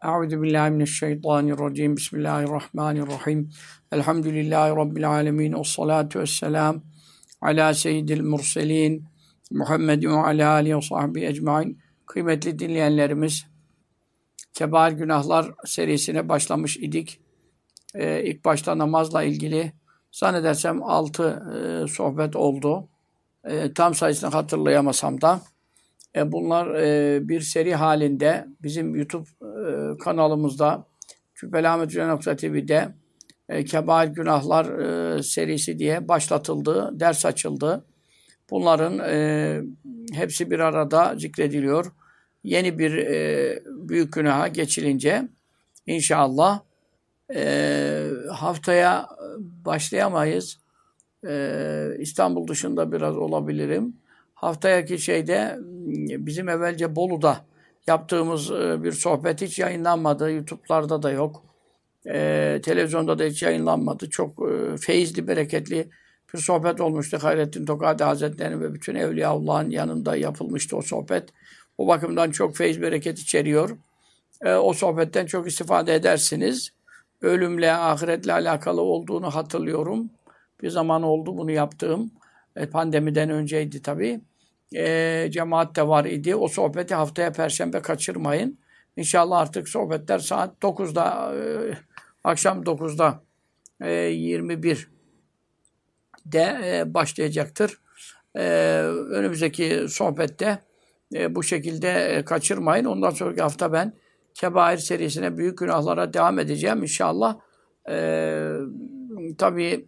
Euzu billahi mineşşeytanirracim. Bismillahirrahmanirrahim. Elhamdülillahi rabbil alamin. Essalatu vesselam ala seyyidil murselin Muhammedin ve ala alihi ve sahbihi ecmaîn. Kıymetli dinleyenlerimiz, Kebair Günahlar serisine başlamış idik. İlk başta namazla ilgili zannedersem 6 sohbet oldu. Tam sayısını hatırlayamasam da bunlar bir seri halinde bizim YouTube kanalımızda Cübbeli-Ahmet-Hoca.tv'de Kebair Günahlar serisi diye başlatıldı, ders açıldı. Bunların hepsi bir arada zikrediliyor. Yeni bir büyük günaha geçilince inşallah haftaya başlayamayız. İstanbul dışında biraz olabilirim. Haftaki şeyde bizim evvelce Bolu'da yaptığımız bir sohbet hiç yayınlanmadı. YouTube'larda da yok. Televizyonda da hiç yayınlanmadı. Çok feyizli, bereketli bir sohbet olmuştu. Hayrettin Tokadi Hazretleri'nin ve bütün Evliyaullah'ın yanında yapılmıştı o sohbet. O bakımdan çok feyiz, bereket içeriyor. O sohbetten çok istifade edersiniz. Ölümle, ahiretle alakalı olduğunu hatırlıyorum. Bir zaman oldu bunu yaptığım. Pandemiden önceydi tabii. Cemaat de var idi. O sohbeti haftaya Perşembe kaçırmayın. İnşallah artık sohbetler saat 9'da, akşam 9'da 21'de başlayacaktır. Önümüzdeki sohbette bu şekilde kaçırmayın. Ondan sonraki hafta ben Kebair serisine, büyük günahlara devam edeceğim inşallah. Tabii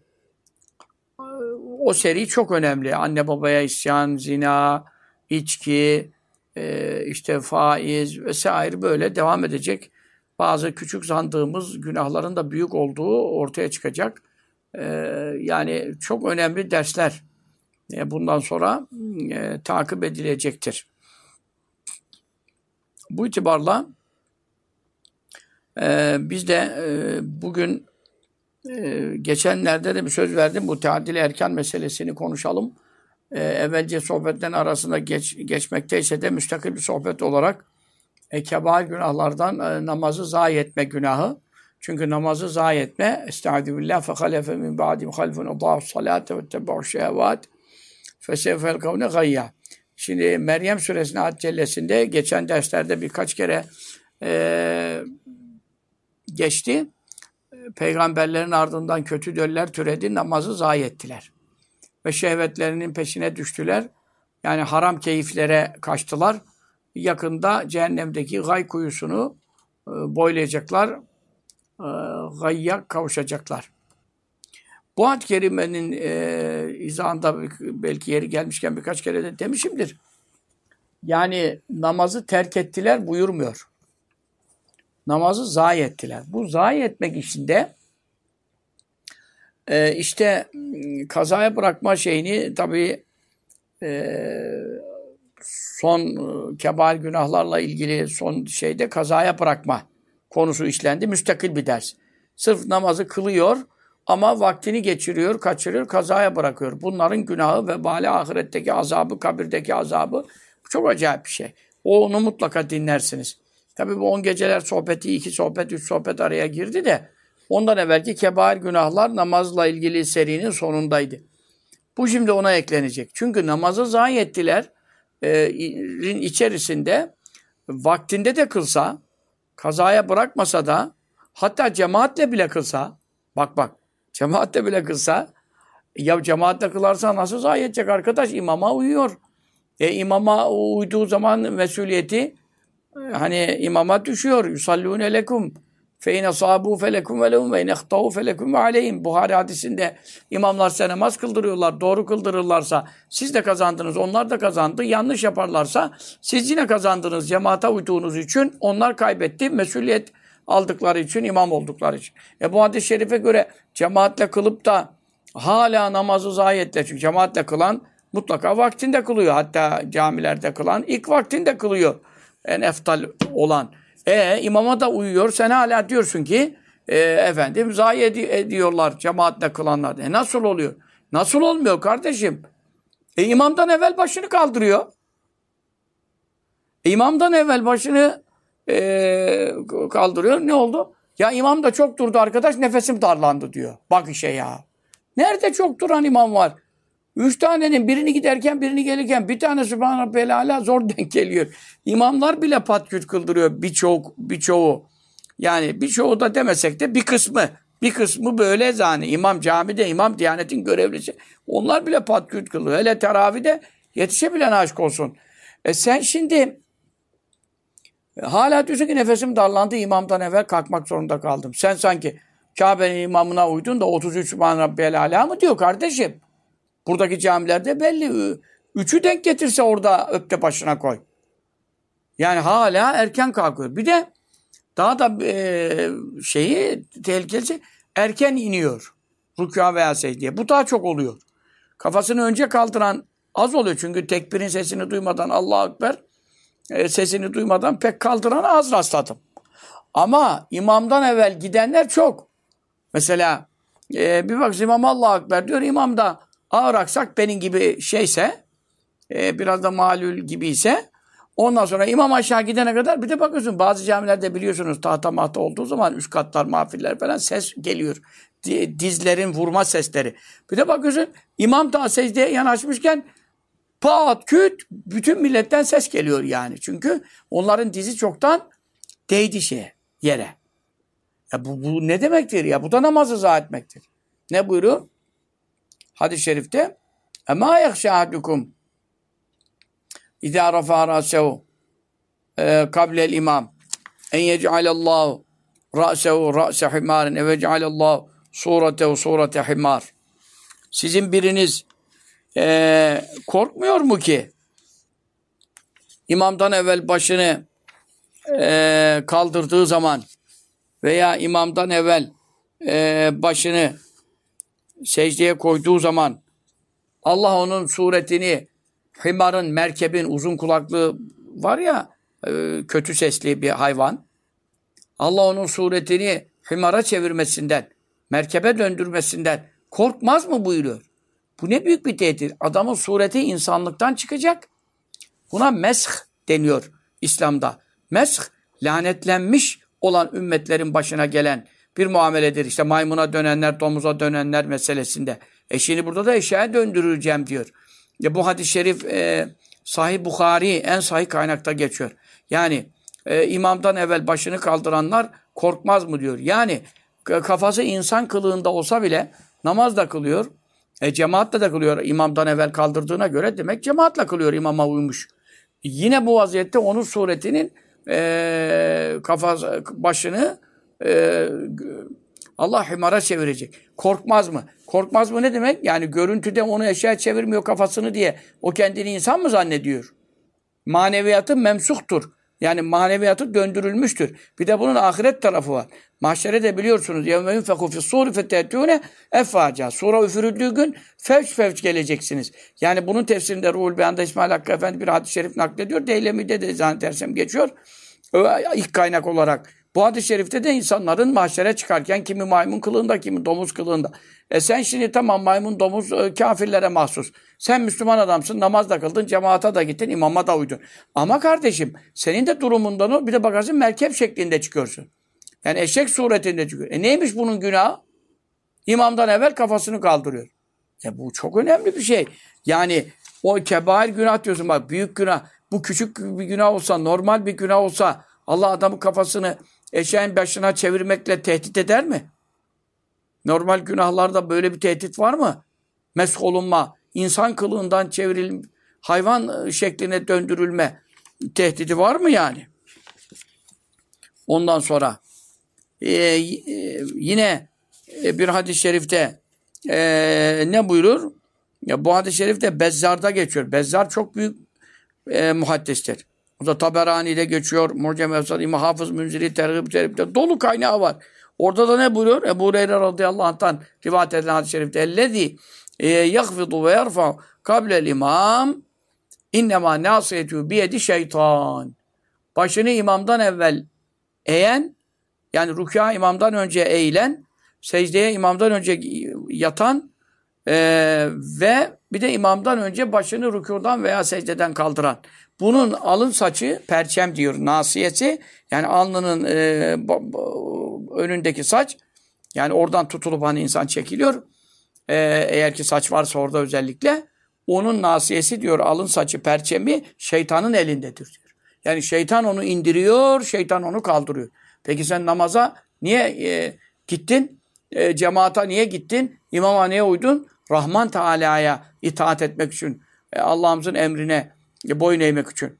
o seri çok önemli. Anne babaya isyan, zina, içki, işte faiz vesaire böyle devam edecek. Bazı küçük sandığımız günahların da büyük olduğu ortaya çıkacak. Yani çok önemli dersler bundan sonra takip edilecektir. Bu itibarla biz de bugün geçenlerde de bir söz verdim. Bu teadil erkan meselesini konuşalım. Evvelce sohbetlerin arasında geçmekteyse de müstakil bir sohbet olarak kebair günahlardan namazı zayi etme günahı. Çünkü namazı zayi etme estaizu billah fehalefe min ba'dim halfun adâ'us salâte ve tebâ'uş şehevât fesevfe elkavne gayya. Şimdi Meryem suresinin ayet cellesinde geçen derslerde birkaç kere geçti. Peygamberlerin ardından kötü döller türedi, namazı zayi ettiler. Ve şehvetlerinin peşine düştüler. Yani haram keyiflere kaçtılar. Yakında cehennemdeki gay kuyusunu boylayacaklar. Gayya kavuşacaklar. Bu ayet-i kerimenin izahında belki yeri gelmişken birkaç kere de demişimdir. Yani namazı terk ettiler buyurmuyor. Namazı zayi ettiler. Bu zayi etmek içinde işte kazaya bırakma şeyini tabii son kebair günahlarla ilgili son şeyde kazaya bırakma konusu işlendi. Müstakil bir ders. Sırf namazı kılıyor ama vaktini geçiriyor, kaçırıyor, kazaya bırakıyor. Bunların günahı, vebali, ahiretteki azabı, kabirdeki azabı çok acayip bir şey. Onu mutlaka dinlersiniz. Tabii bu 10 geceler sohbeti, 2 sohbet, 3 sohbet araya girdi de ondan evvelki kebair günahlar namazla ilgili serinin sonundaydı. Bu şimdi ona eklenecek. Çünkü namazı zayi ettiler içerisinde vaktinde de kılsa, kazaya bırakmasa da hatta cemaatle bile kılsa, bak cemaatle bile kılsa, ya cemaatle kılarsa nasıl zayi edecek arkadaş? İmama uyuyor. İmama uyduğu zaman mesuliyeti hani imama düşüyor. Yusallûne lekum fe in asâbû felekum ve lehum ve in ihtâû felekum ve aleyhim. Buhari hadisinde imamlar size namaz kıldırıyorlar. Doğru kıldırırlarsa siz de kazandınız. Onlar da kazandı. Yanlış yaparlarsa siz yine kazandınız. Cemaate uyduğunuz için onlar kaybetti. Mesuliyet aldıkları için, imam oldukları için. Bu hadis-i şerife göre cemaatle kılıp da hala namazı zayi ettiler. Çünkü cemaatle kılan mutlaka vaktinde kılıyor. Hatta camilerde kılan ilk vaktinde kılıyor. En eftal olan. İmama da uyuyor. Sen hala diyorsun ki efendim zayi ediyorlar cemaatle kılanlar. Nasıl oluyor? Nasıl olmuyor kardeşim? İmamdan evvel başını kaldırıyor. İmamdan evvel başını kaldırıyor. Ne oldu? Ya imam da çok durdu arkadaş, nefesim darlandı diyor. Bak işe ya. Nerede çok duran imam var? 3 tanenin birini giderken birini gelirken bir tane Sübhane Rabbiyel Ala zor denk geliyor. İmamlar bile patküt kıldırıyor birçoğu. Yani birçoğu da demesek de bir kısmı. Bir kısmı böyle zani. İmam camide, imam Diyanet'in görevlisi. Onlar bile patküt kılıyor. Hele teravide yetişebilen aşk olsun. Sen şimdi hala diyorsun ki nefesim darlandı, imamdan evvel kalkmak zorunda kaldım. Sen sanki Kabe'nin imamına uydun da 33 Sübhane Rabbiyel Ala mı diyor kardeşim? Buradaki camilerde belli. Üçü denk getirse orada öpte başına koy. Yani hala erken kalkıyor. Bir de daha da tehlikelisi erken iniyor. Rükûa veya secdeye. Bu daha çok oluyor. Kafasını önce kaldıran az oluyor. Çünkü tekbirin sesini duymadan Allahu Ekber sesini duymadan pek kaldıran az rastladım. Ama imamdan evvel gidenler çok. Mesela bir bak imam Allahu Ekber diyor. İmam da ağır aksak benim gibi şeyse biraz da malul gibiyse ondan sonra imam aşağı gidene kadar bir de bakıyorsun bazı camilerde biliyorsunuz tahta mahta olduğu zaman üst katlar mahfiller falan ses geliyor. Dizlerin vurma sesleri. Bir de bakıyorsun imam daha secdeye yanaşmışken pat küt bütün milletten ses geliyor yani. Çünkü onların dizi çoktan değdi yere. Ya bu ne demektir ya? Bu da namazı zayi etmektir. Ne buyuruyor? Hadis-i şerifte Ema yahşâdukum İzâ rafâ râsehu kablel imam en yec'alallahu râsehu râse himârin ve yec'alallahu sûretehu sûrete himâr. Sizin biriniz korkmuyor mu ki imamdan evvel başını kaldırdığı zaman veya imamdan evvel başını secdeye koyduğu zaman Allah onun suretini himarın, merkebin uzun kulaklı var ya kötü sesli bir hayvan. Allah onun suretini himara çevirmesinden, merkebe döndürmesinden korkmaz mı buyuruyor. Bu ne büyük bir tehdit. Adamın sureti insanlıktan çıkacak. Buna mesh deniyor İslam'da. Mesh lanetlenmiş olan ümmetlerin başına gelen bir muameledir. İşte maymuna dönenler, domuza dönenler meselesinde. Şimdi burada da eşyaya döndürüleceğim diyor. Bu hadis-i şerif Sahih Bukhari en sahih kaynakta geçiyor. Yani imamdan evvel başını kaldıranlar korkmaz mı diyor. Yani kafası insan kılığında olsa bile namaz da kılıyor. Cemaatle de kılıyor imamdan evvel kaldırdığına göre demek cemaatle kılıyor imama uymuş. Yine bu vaziyette onun suretinin başını Allah himara çevirecek. Korkmaz mı? Korkmaz mı ne demek? Yani görüntüde onu eşeğe çevirmiyor kafasını diye o kendini insan mı zannediyor? Maneviyatı memsuhtur. Yani maneviyatı döndürülmüştür. Bir de bunun ahiret tarafı var. Mahşere de biliyorsunuz. يَوْمَ يُنْفَقُ فِي الصُّورِ فَتَأْتُونَ اَفْوَاجًا. Sura üfürüldüğü gün fevç fevç geleceksiniz. Yani bunun tefsirinde Ruhul Beyan'da İsmail Hakkı Efendi bir hadis-i şerif naklediyor. Deylemi'de de zannedersem geçiyor. İlk kaynak olarak. Bu hadis-i şerifte de insanların mahşere çıkarken kimi maymun kılığında, kimi domuz kılığında. Sen şimdi tamam maymun, domuz kafirlere mahsus. Sen Müslüman adamsın, namaz da kıldın, cemaata da gittin, imama da uydun. Ama kardeşim senin de durumundan o bir de bakarsın merkep şeklinde çıkıyorsun. Yani eşek suretinde çıkıyor. Neymiş bunun günahı? İmamdan evvel kafasını kaldırıyor. Bu çok önemli bir şey. Yani o kebair günah diyorsun bak büyük günah. Bu küçük bir günah olsa, normal bir günah olsa Allah adamın kafasını eşeğin başına çevirmekle tehdit eder mi? Normal günahlarda böyle bir tehdit var mı? Mesh olunma, insan kılığından çevrilme, hayvan şekline döndürülme tehdidi var mı yani? Ondan sonra yine bir hadis-i şerifte ne buyurur? Ya bu hadis-i şerifte Bezzar'da geçiyor. Bezzar çok büyük muhaddistir. O da Taberani'de geçiyor. Mu'cem Efsad, İmam Hafız Münziri, Tergib-i dolu kaynağı var. Orada da ne buyuruyor? Ebu Hureyre radıyallahu anh'tan rivayet edilen hadis-i şerifte ellezî yakfidu ve yerfa kablel imam innemâ nâsiyetû biyedi şeytan. Başını imamdan evvel eğen, yani rükûa imamdan önce eğilen, secdeye imamdan önce yatan Ve bir de imamdan önce başını rükûdan veya secdeden kaldıran. Bunun alın saçı perçem diyor nasiyesi. Yani alnının önündeki saç. Yani oradan tutulup hani insan çekiliyor. Eğer ki saç varsa orada özellikle. Onun nasiyesi diyor alın saçı perçemi şeytanın elindedir diyor. Yani şeytan onu indiriyor, şeytan onu kaldırıyor. Peki sen namaza niye gittin? Cemaata niye gittin? İmama niye uydun? Rahman Teala'ya itaat etmek için. Allah'ımızın emrine boyun eğmek için.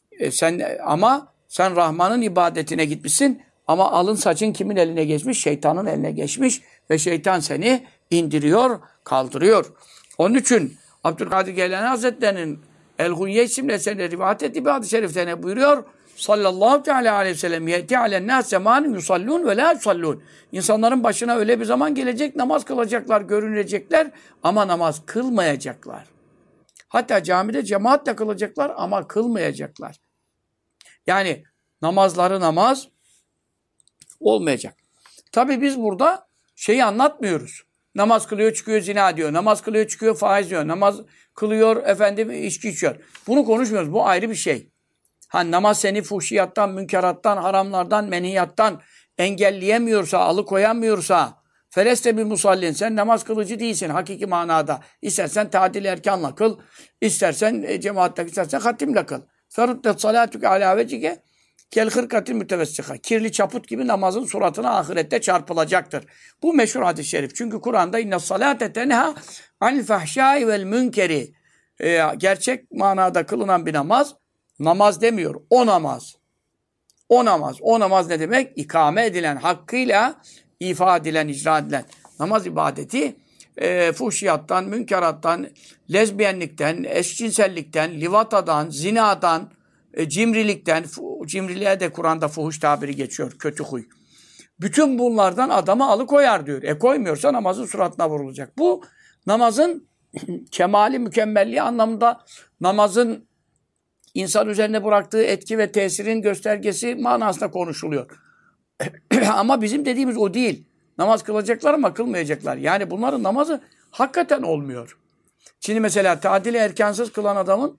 Sen Rahman'ın ibadetine gitmişsin ama alın saçın kimin eline geçmiş? Şeytanın eline geçmiş ve şeytan seni indiriyor, kaldırıyor. Onun için Abdülkadir Geylani Hazretleri'nin El-Hunye isimli eserinde rivayet ettiği bir hadis-i şerifte ne buyuruyor? Sallallahu teala aleyhi ve sellem yeti alen nas zamanun yusallun ve la yusallun. İnsanların başına öyle bir zaman gelecek, namaz kılacaklar, görünecekler ama namaz kılmayacaklar. Hatta camide cemaatle kılacaklar ama kılmayacaklar. Yani namazları namaz olmayacak. Tabii biz burada şeyi anlatmıyoruz. Namaz kılıyor çıkıyor zina diyor. Namaz kılıyor çıkıyor faiz diyor. Namaz kılıyor efendim içki içiyor. Bunu konuşmuyoruz. Bu ayrı bir şey. Namaz seni fuhşiyattan, münkerattan, haramlardan, menhiyattan engelleyemiyorsa, alıkoyamıyorsa fereste bir musallin. Sen namaz kılıcı değilsin hakiki manada. İstersen tadil erkanla kıl, istersen cemaatle, istersen hatimle kıl. Feruddet salatüke alâ vecike kel hırkatin mütevessika. Kirli çaput gibi namazın suratına ahirette çarpılacaktır. Bu meşhur hadis-i şerif. Çünkü Kur'an'da inne salate tenha anil fahşai vel münkeri. Gerçek manada kılınan bir namaz, namaz demiyor. O namaz. O namaz. O namaz ne demek? İkame edilen, hakkıyla ifa edilen, icra edilen namaz ibadeti fuhşiyattan, münkerattan, lezbiyenlikten, eşcinsellikten, livatadan, zinadan, cimrilikten, cimriliğe de Kur'an'da fuhuş tabiri geçiyor, kötü huy. Bütün bunlardan adamı alıkoyar diyor. Koymuyorsa namazın suratına vurulacak. Bu namazın kemali, mükemmelliği anlamında namazın insan üzerine bıraktığı etki ve tesirin göstergesi manasında konuşuluyor. Ama bizim dediğimiz o değil. Namaz kılacaklar ama kılmayacaklar. Yani bunların namazı hakikaten olmuyor. Şimdi mesela tadili erkansız kılan adamın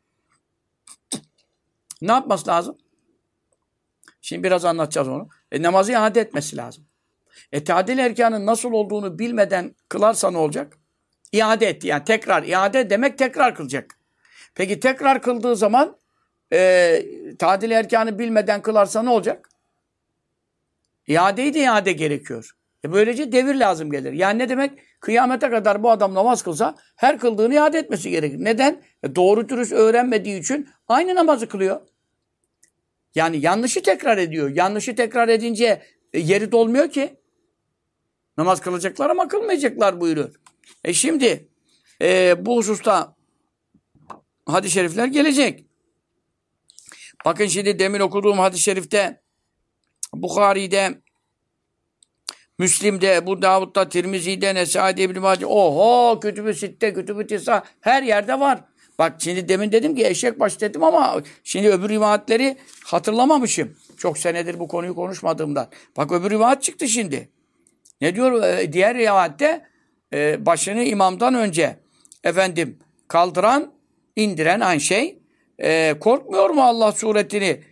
ne yapması lazım? Şimdi biraz anlatacağız onu. Namazı iade etmesi lazım. Tadil erkanın nasıl olduğunu bilmeden kılarsa ne olacak? İade etti. Yani tekrar, iade demek tekrar kılacak. Peki tekrar kıldığı zaman tadil erkanı bilmeden kılarsa ne olacak? İadeyi de iade gerekiyor. Böylece devir lazım gelir. Yani ne demek? Kıyamete kadar bu adam namaz kılsa her kıldığını iade etmesi gerekir. Neden? Doğru dürüst öğrenmediği için aynı namazı kılıyor. Yani yanlışı tekrar ediyor. Yanlışı tekrar edince yeri dolmuyor ki. Namaz kılacaklar ama kılmayacaklar buyuruyor. Şimdi bu hususta hadis-i şerifler gelecek. Bakın şimdi demin okuduğum hadis-i şerifte Bukhari'de, Müslim'de, Ebu Davud'da, Tirmizi'de, Nesai'de, İbn-i Mace, oho, Kütüb-ü Sitte, Kütüb-ü Tisa her yerde var. Bak şimdi demin dedim ki eşek başı dedim ama şimdi öbür rivayetleri hatırlamamışım. Çok senedir bu konuyu konuşmadığımdan. Bak öbür rivayet çıktı şimdi. Ne diyor? Diğer rivayette başını imamdan önce efendim kaldıran, indiren aynı şey. Korkmuyor mu Allah suretini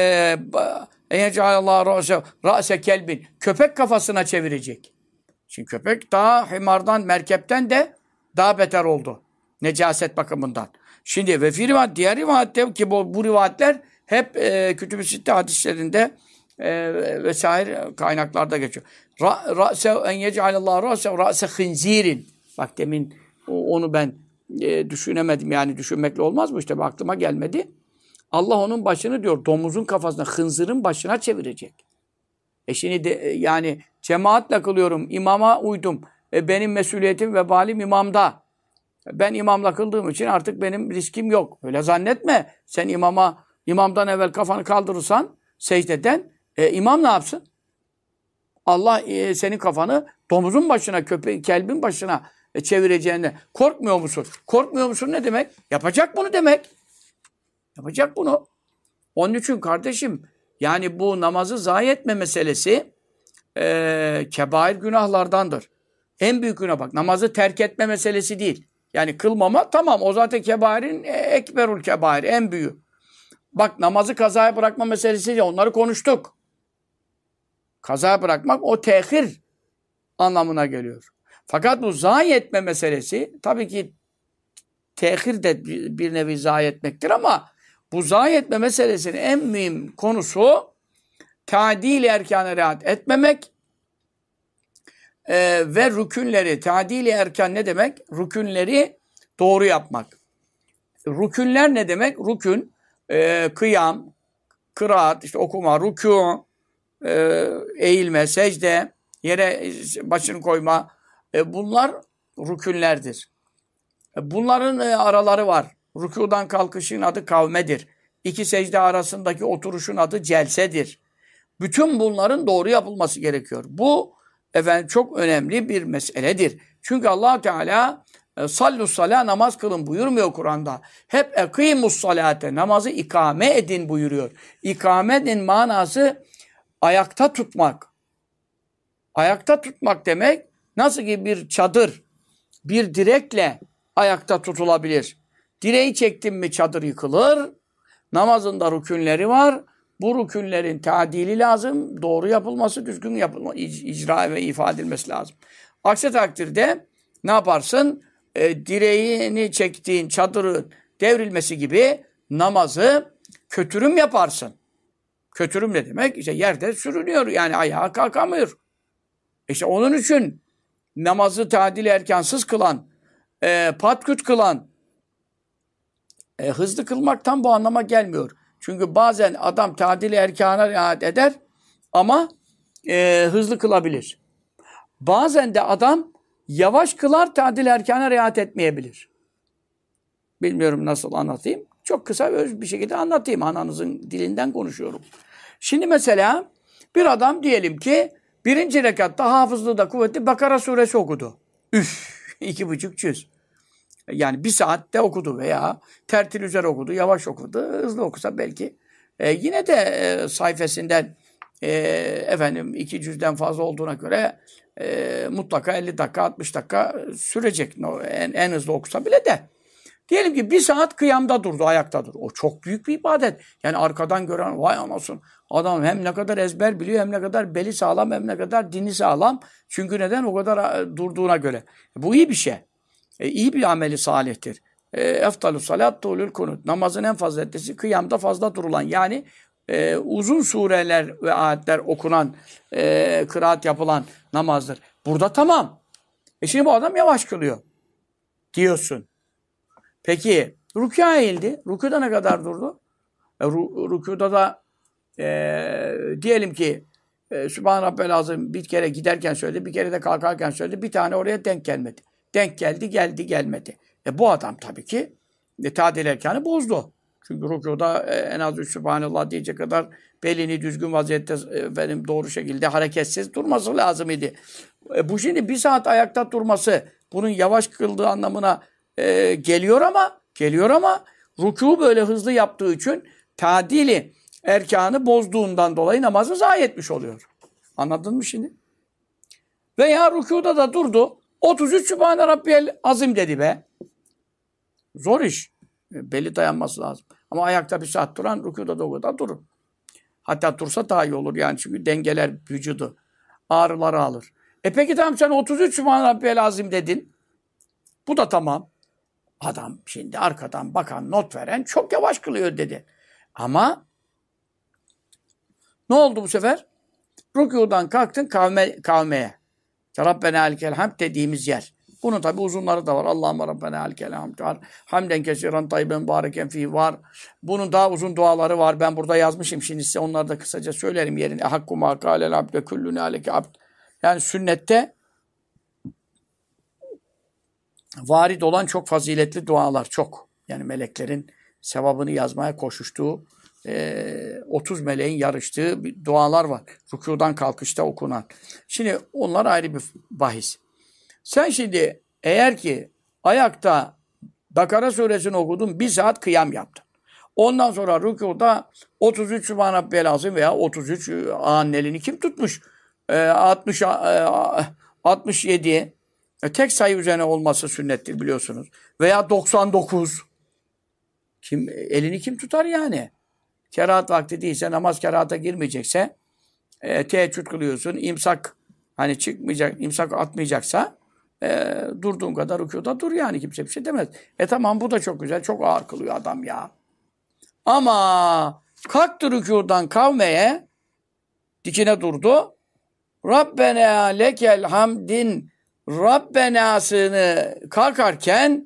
ra'se kelbin köpek kafasına çevirecek. Şimdi köpek daha himardan, merkepten de daha beter oldu. Necaset bakımından. Şimdi ve fi diğer rivayette ki bu rivayetler hep Kütüb-i Sitte hadislerinde vesaire kaynaklarda geçiyor. Ra'se en yec'alallahu ra'se hınzirin. Bak demin onu ben düşünemedim. Yani düşünmekle olmaz mı? İşte aklıma gelmedi. Allah onun başını diyor domuzun kafasına, hınzırın başına çevirecek. Şimdi de, yani cemaatle kılıyorum, imama uydum. Benim mesuliyetim, vebalim imamda. Ben imamla kıldığım için artık benim riskim yok. Öyle zannetme. Sen imamdan evvel kafanı kaldırırsan secdeden imam ne yapsın? Allah senin kafanı domuzun başına, kelbin başına çevireceğine korkmuyor musun? Korkmuyor musun ne demek? Yapacak bunu demek. Yapacak bunu. Onun için kardeşim yani bu namazı zayi etme meselesi kebair günahlardandır. En büyük günah bak. Namazı terk etme meselesi değil. Yani kılmama tamam, o zaten kebahirin ekberul kebair, en büyüğü. Bak, namazı kazaya bırakma meselesi değil. Onları konuştuk. Kazaya bırakmak o tehir anlamına geliyor. Fakat bu zayi etme meselesi tabii ki tehir de bir nevi zayi etmektir ama bu zayi etme meselesinin en mühim konusu tadil erkâne riayet etmemek ve rükünleri, tadil-i erkan ne demek? Rükünleri doğru yapmak. Rükünler ne demek? Rükün, kıyam, kıraat, işte okuma, rükû, eğilme, secde, yere başını koyma. Bunlar rükünlerdir. Bunların araları var. Rükûdan kalkışın adı kavmedir. İki secde arasındaki oturuşun adı celsedir. Bütün bunların doğru yapılması gerekiyor. Bu efendim çok önemli bir meseledir. Çünkü Allah Teala sallu salâ, namaz kılın buyurmuyor Kur'an'da. Hep ekîmus salâte, namazı ikame edin buyuruyor. İkame edin manası ayakta tutmak. Ayakta tutmak demek nasıl ki bir çadır bir direkle ayakta tutulabilir. Direği çektin mi çadır yıkılır. Namazın da rükünleri var. Bu rükünlerin tadili lazım. Doğru yapılması, düzgün yapılması, icra ve ifade edilmesi lazım. Aksi takdirde ne yaparsın? Direğini çektiğin çadırın devrilmesi gibi namazı kötürüm yaparsın. Kötürüm ne demek? İşte yerde sürünüyor. Yani ayağa kalkamıyor. İşte onun için namazı tadil erkansız kılan, patküt kılan, hızlı kılmak tam bu anlama gelmiyor. Çünkü bazen adam tadil erkana riayet eder ama hızlı kılabilir. Bazen de adam yavaş kılar, tadil erkana riayet etmeyebilir. Bilmiyorum nasıl anlatayım. Çok kısa öz bir şekilde anlatayım. Ananızın dilinden konuşuyorum. Şimdi mesela bir adam diyelim ki birinci rekatta hafızlığı da kuvvetli Bakara suresi okudu. 2,5 cüz. Yani bir saatte okudu veya tertil üzere okudu, yavaş okudu, hızlı okusa belki. Yine de sayfasından efendim 2 cüzden fazla olduğuna göre mutlaka 50 dakika, 60 dakika sürecek. En hızlı okusa bile de. Diyelim ki bir saat kıyamda durdu, ayakta durdu. O çok büyük bir ibadet. Yani arkadan gören vay anasın. Adam hem ne kadar ezber biliyor, hem ne kadar beli sağlam, hem ne kadar dini sağlam. Çünkü neden? O kadar durduğuna göre. Bu iyi bir şey. İyi bir ameli salihtir. Eftalus salat tulul kunut. Namazın en faziletlisi kıyamda fazla durulan. Yani uzun sureler ve ayetler okunan, kıraat yapılan namazdır. Burada tamam. Şimdi bu adam yavaş kılıyor diyorsun. Peki rükûa eğildi. Rükûda ne kadar durdu? Rükûda da diyelim ki Sübhan Rabbel Azim bir kere giderken söyledi, bir kere de kalkarken söyledi. Bir tane oraya denk gelmedi. Denk geldi, gelmedi. Bu adam tabii ki tadil erkanı bozdu. Çünkü rükûda en az 3 Sübhanallah diyecek kadar belini düzgün vaziyette benim doğru şekilde hareketsiz durması lazım idi. Bu şimdi bir saat ayakta durması bunun yavaş kıldığı anlamına geliyor ama rükû böyle hızlı yaptığı için tadili erkanı bozduğundan dolayı namazı zayi etmiş oluyor. Anladın mı şimdi? Veya rükûda da durdu. 33 Sübhane Rabbiyel Azim dedi be. Zor iş. Beli dayanması lazım. Ama ayakta bir saat duran rükûda da o kadar durur. Hatta dursa daha iyi olur yani çünkü dengeler vücudu ağrıları alır. Peki tamam sen 33 Sübhane Rabbiyel Azim dedin. Bu da tamam. Adam şimdi arkadan bakan, not veren çok yavaş kılıyor dedi. Ama ne oldu bu sefer? Rükûdan kalktın kavmeye. Rabbena alikel hamd dediğimiz yer. Bunun tabi uzunları da var. Allahümme Rabbena alikel hamd var. Hamden kesiren tayyiben mübareken fî var. Bunun daha uzun duaları var. Ben burada yazmışım. Şimdi size onları da kısaca söylerim yerine. Hakku mâ kâlel abd ve küllüne aleke abd. Yani sünnette varid olan çok faziletli dualar. Çok. Yani meleklerin sevabını yazmaya koşuştuğu 30 meleğin yarıştığı dualar var. Rükûdan kalkışta okunan. Şimdi onlar ayrı bir bahis. Sen şimdi eğer ki ayakta Bakara suresini okudun, bir saat kıyam yaptın. Ondan sonra rükûda 33 Sübhane Rabbiyel Azim veya 33 annelini kim tutmuş? 67 Tek sayı üzerine olması sünnettir biliyorsunuz. Veya 99. Elini kim tutar yani? Kerahat vakti değilse, namaz kerahata girmeyecekse, teheccüd kılıyorsun, imsak hani çıkmayacak, imsak atmayacaksa durduğun kadar rükûda dur yani, kimse bir şey demez. Tamam, bu da çok güzel, çok ağır kılıyor adam ya. Ama kalktı rükûdan kavmeye, dikine durdu. Rabbena lekel hamdin Rabbenasını kalkarken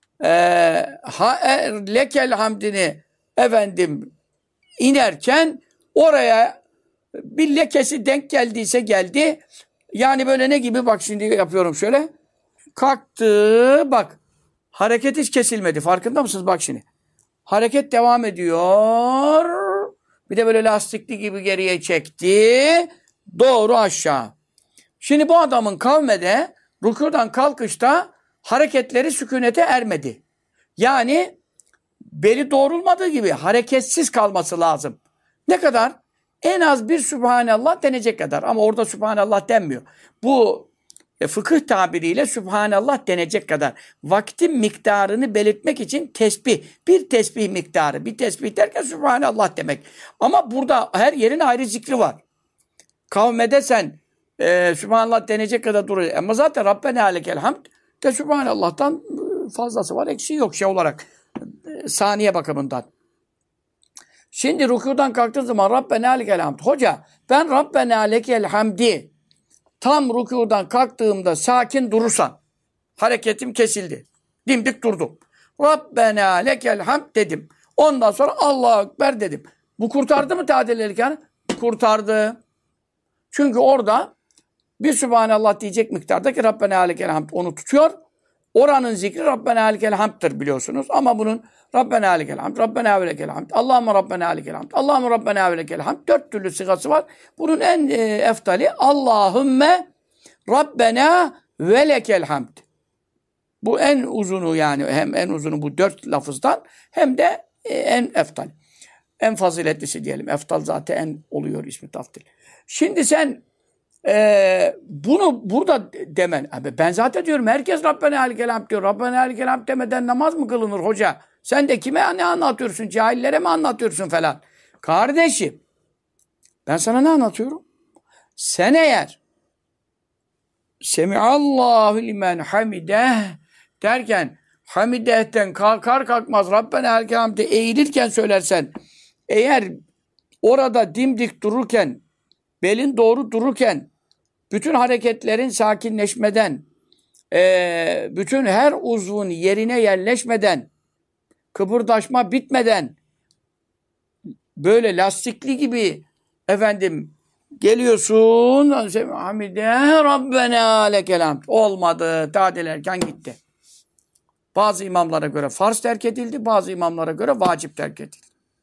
lekel hamdini efendim inerken oraya bir lekesi denk geldiyse geldi. Yani böyle ne gibi, bak şimdi yapıyorum şöyle. Kalktı bak. Hareket hiç kesilmedi. Farkında mısınız? Bak şimdi. Hareket devam ediyor. Bir de böyle lastikli gibi geriye çekti. Doğru aşağı. Şimdi bu adamın kavmede rükûdan kalkışta hareketleri sükunete ermedi. Yani beli doğrulmadığı gibi hareketsiz kalması lazım. Ne kadar? En az bir Sübhanallah denecek kadar. Ama orada Sübhanallah denmiyor. Bu fıkıh tabiriyle Sübhanallah denecek kadar. Vaktin miktarını belirtmek için tesbih. Bir tesbih miktarı. Bir tesbih derken Sübhanallah demek. Ama burada her yerin ayrı zikri var. Kavmede sen Sübhanallah denecek kadar duruyor. Ama zaten Rabbena lekel hamd de Sübhanallah'tan fazlası var. Eksiği yok şey olarak. Saniye bakımından. Şimdi rükûdan kalktığın zaman Rabbena lekel hamd. Hoca ben Rabbena lekel hamdi tam rükûdan kalktığımda sakin durursam, hareketim kesildi. Dimdik durdum. Rabbena lekel hamd dedim. Ondan sonra Allahu Ekber dedim. Bu kurtardı mı tadil erkanı? Kurtardı. Çünkü orada bir Sübhanallah diyecek miktardaki Rabbena lekel hamd onu tutuyor. Oranın zikri Rabbena lekel hamd'tır biliyorsunuz. Ama bunun Rabbena lekel hamd, Rabbena ve lekel hamd, Allahümme Rabbena lekel hamd, Allahümme Rabbena ve lekel hamd. 4 türlü sigası var. Bunun en eftali Allahümme Rabbena ve lekel hamd. Bu en uzunu yani, hem en uzunu bu 4 lafızdan hem de en eftal. En faziletlisi diyelim. Eftal zaten en oluyor ismi taftil. Şimdi sen bunu burada demen. Ben zaten diyorum herkes Rabbena lekel hamd diyor. Rabbena lekel hamd demeden namaz mı kılınır hoca? Sen de kime ne anlatıyorsun? Cahillere mi anlatıyorsun falan? Kardeşim ben sana ne anlatıyorum? Sen eğer Semiallahu limen hamideh derken hamidehten kalkar kalkmaz Rabbena lekel hamd eğilirken söylersen, eğer orada dimdik dururken, belin doğru dururken, bütün hareketlerin sakinleşmeden, bütün her uzvun yerine yerleşmeden, kıpırdaşma bitmeden, böyle lastikli gibi efendim geliyorsun, Hamide Rabbena lekel hamd. Olmadı. Tadil erken gitti. Bazı imamlara göre farz terk edildi, bazı imamlara göre vacip terk edildi.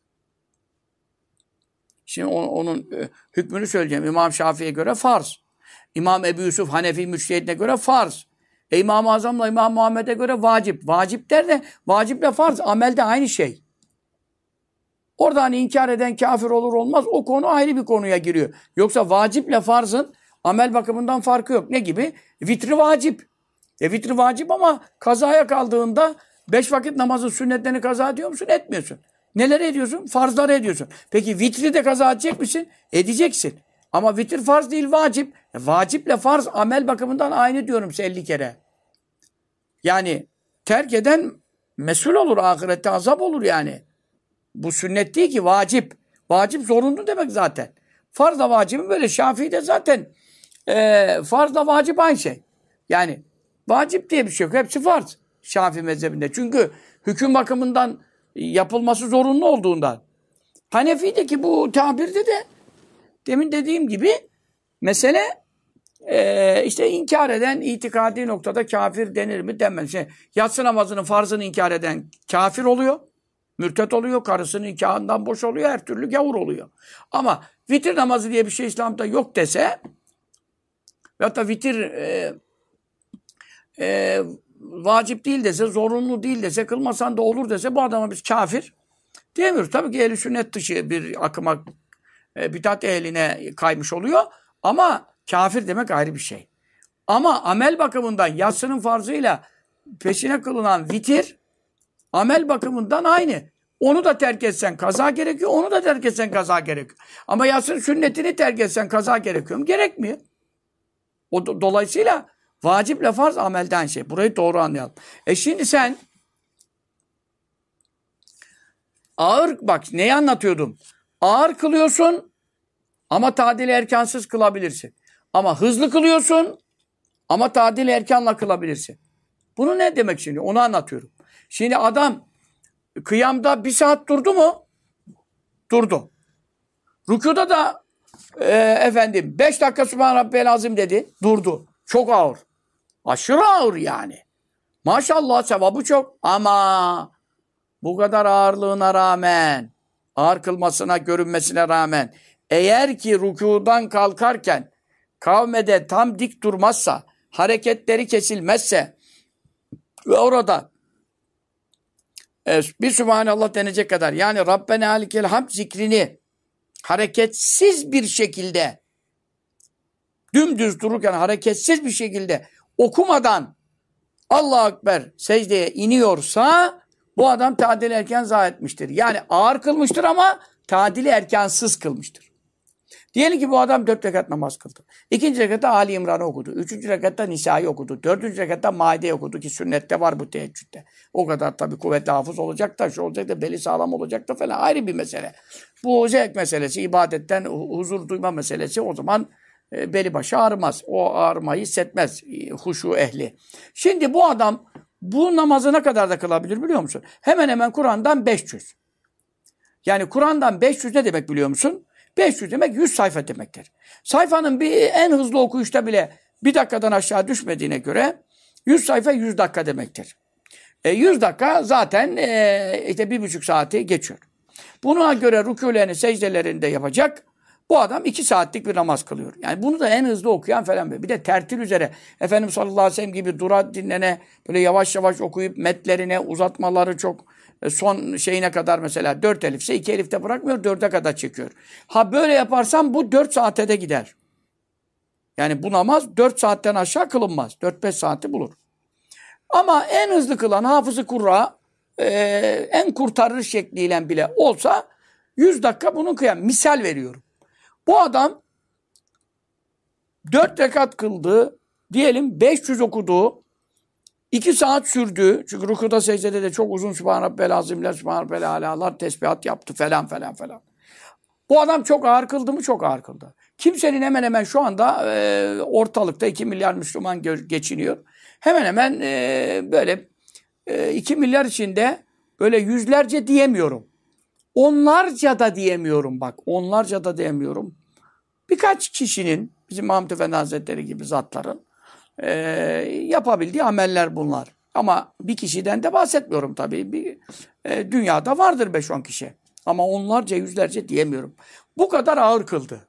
Şimdi onun hükmünü söyleyeceğim. İmam Şafii'ye göre farz. İmam Ebu Yusuf Hanefi Müçtehid'ine göre farz. İmam-ı Azam'la İmam Muhammed'e göre vacip. Vacip der de vaciple farz amelde aynı şey. Orada hani inkar eden kafir olur olmaz, o konu ayrı bir konuya giriyor. Yoksa vaciple farzın amel bakımından farkı yok. Ne gibi? Vitri vacip. Vitri vacip ama kazaya kaldığında 5 vakit namazın sünnetlerini kaza ediyor musun? Etmiyorsun. Neleri ediyorsun? Farzları ediyorsun. Peki vitri de kaza edecek misin? Edeceksin. Ama vitir farz değil, vacip. Vaciple farz amel bakımından aynı diyorum size 50 kere. Yani terk eden mesul olur, ahirette azap olur yani. Bu sünnet değil ki, vacip. Vacip zorunlu demek zaten. Farzla vacibin böyle. Şafii'de zaten farzla vacip aynı şey. Yani vacip diye bir şey yok. Hepsi farz Şafii mezhebinde. Çünkü hüküm bakımından yapılması zorunlu olduğundan. Hanefi'deki bu tabirde de demin dediğim gibi mesele işte inkar eden itikadi noktada kafir denir mi denmez. Yatsı namazının farzını inkar eden kafir oluyor. Mürtet oluyor. Karısının nikahından boş oluyor. Her türlü gavur oluyor. Ama vitir namazı diye bir şey İslam'da yok dese veyahut da vitir vacip değil dese, zorunlu değil dese, kılmasan da olur dese bu adama biz kafir diyemiyoruz. Tabii ki ehl-i sünnet dışı bir akıma, bidat ehline kaymış oluyor. Ama kafir demek ayrı bir şey. Ama amel bakımından yatsının farzıyla peşine kılınan vitir amel bakımından aynı. Onu da terk etsen kaza gerekiyor, onu da terk etsen kaza gerekiyor. Ama yatsının sünnetini terk etsen kaza gerekiyor mu? Gerekmiyor. Dolayısıyla vaciple farz amelden şey. Burayı doğru anlayalım. Şimdi sen ağır, bak neyi anlatıyordum? Ağır kılıyorsun ama tadil erkansız kılabilirsin. Ama hızlı kılıyorsun ama tadil erkanla kılabilirsin. Bunu ne demek şimdi? Onu anlatıyorum. Şimdi adam kıyamda 1 saat durdu mu? Durdu. Rükuda da 5 dakika Sübhane Rabbiyel Azim dedi. Durdu. Çok ağır. Aşırı ağır yani. Maşallah sevabı çok. Ama bu kadar ağırlığına rağmen, ağır kılmasına, görünmesine rağmen, eğer ki rükudan kalkarken kavmede tam dik durmazsa, hareketleri kesilmezse ve orada bir Sübhanallah denecek kadar, yani Rabbena halikel hamd zikrini hareketsiz bir şekilde, dümdüz dururken hareketsiz bir şekilde okumadan Allahu Ekber secdeye iniyorsa bu adam tadil erken zayi etmiştir. Yani ağır kılmıştır ama tadili erkansız kılmıştır. Diyelim ki bu adam 4 rekat namaz kıldı. 2. rekatta Ali İmran'ı okudu. 3. rekatta Nisa'yı okudu. 4. rekatta Maide'yi okudu ki sünnette var bu teheccüde. O kadar tabii kuvvetli hafız olacak da, şu olacak da, beli sağlam olacak da falan, ayrı bir mesele. Bu zevk meselesi, ibadetten huzur duyma meselesi, o zaman beli başı ağrımaz. O ağrımayı hissetmez huşu ehli. Şimdi bu adam bu namazı ne kadar da kılabilir biliyor musun? Hemen hemen Kur'an'dan 500. Yani Kur'an'dan 500 ne demek biliyor musun? 500 demek 100 sayfa demektir. Sayfanın en hızlı okuyuşta bile 1 dakikadan aşağı düşmediğine göre 100 sayfa 100 dakika demektir. 100 dakika zaten işte 1,5 saati geçiyor. Buna göre rükûlerini, secdelerini de yapacak. Bu adam 2 saatlik bir namaz kılıyor. Yani bunu da en hızlı okuyan falan. Bir de tertil üzere Efendimiz sallallahu aleyhi ve sellem gibi dura dinlene, böyle yavaş yavaş okuyup metlerine uzatmaları çok, son şeyine kadar mesela 4 elifse 2 elifte bırakmıyor, 4'e kadar çekiyor. Ha böyle yaparsan bu 4 saate de gider. Yani bu namaz 4 saatten aşağı kılınmaz. 4-5 saati bulur. Ama en hızlı kılan Hafız-ı Kurra en kurtarır şekliyle bile olsa 100 dakika bunu kıyam. Misal veriyorum. Bu adam 4 rekat kıldı, diyelim 500 okudu, 2 saat sürdü. Çünkü rükuda secdede de çok uzun Sübhane Rabbel Azimler, Sübhane Rabbel Alalar tesbihat yaptı falan falan falan. Bu adam çok ağır kıldı mı? Çok ağır kıldı. Kimsenin hemen hemen şu anda ortalıkta 2 milyar Müslüman geçiniyor. Hemen hemen böyle 2 milyar içinde böyle yüzlerce diyemiyorum. Onlarca da diyemiyorum bak. Onlarca da diyemiyorum. Birkaç kişinin, bizim Mahmud Efendi Hazretleri gibi zatların yapabildiği ameller bunlar. Ama bir kişiden de bahsetmiyorum tabii. Dünyada vardır 5-10 kişi. Ama onlarca, yüzlerce diyemiyorum. Bu kadar ağır kıldı.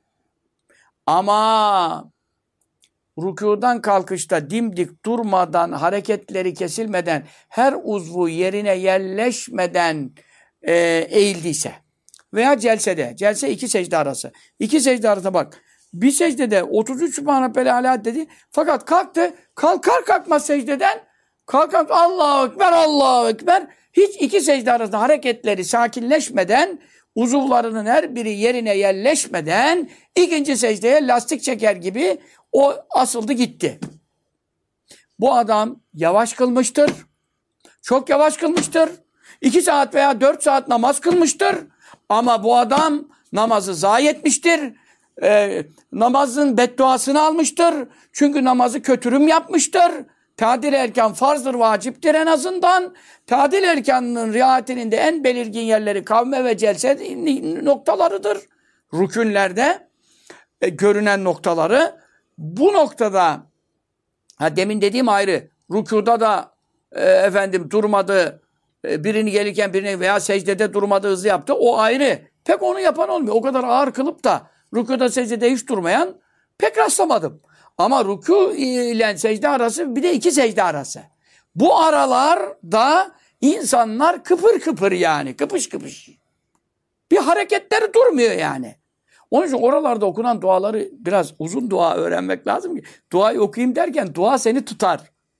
Ama rükudan kalkışta dimdik durmadan, hareketleri kesilmeden, her uzvu yerine yerleşmeden eğildiyse veya celse 2 secde arası. 2 secde arasında bak. Bir secdede 33 Sübhane Rabbel Ala dedi. Fakat kalktı. Kalkar kalkmaz secdeden kalkar Allahu Ekber, Allahu Ekber. Hiç 2 secde arasında hareketleri sakinleşmeden, uzuvlarının her biri yerine yerleşmeden 2. secdeye lastik çeker gibi o asıldı gitti. Bu adam yavaş kılmıştır. Çok yavaş kılmıştır. 2 saat veya 4 saat namaz kılmıştır. Ama bu adam namazı zayi etmiştir. Namazın bedduasını almıştır. Çünkü namazı kötürüm yapmıştır. Tadil erken farzdır, vaciptir en azından. Tadil erkanının riayetinin de en belirgin yerleri kavme ve celse noktalarıdır. Rükünlerde görünen noktaları. Bu noktada demin dediğim ayrı. Rükuda da durmadı. Birini gelirken birini veya secdede durmadı, hızlı yaptı. O ayrı. Pek onu yapan olmuyor. O kadar ağır kılıp da rükuda secdede hiç durmayan pek rastlamadım. Ama rükû ile secde arası bir de 2 secde arası. Bu aralarda insanlar kıpır kıpır yani. Kıpış kıpış. Bir hareketleri durmuyor yani. Onun için oralarda okunan duaları biraz uzun dua öğrenmek lazım ki. Duayı okuyayım derken dua seni tutar.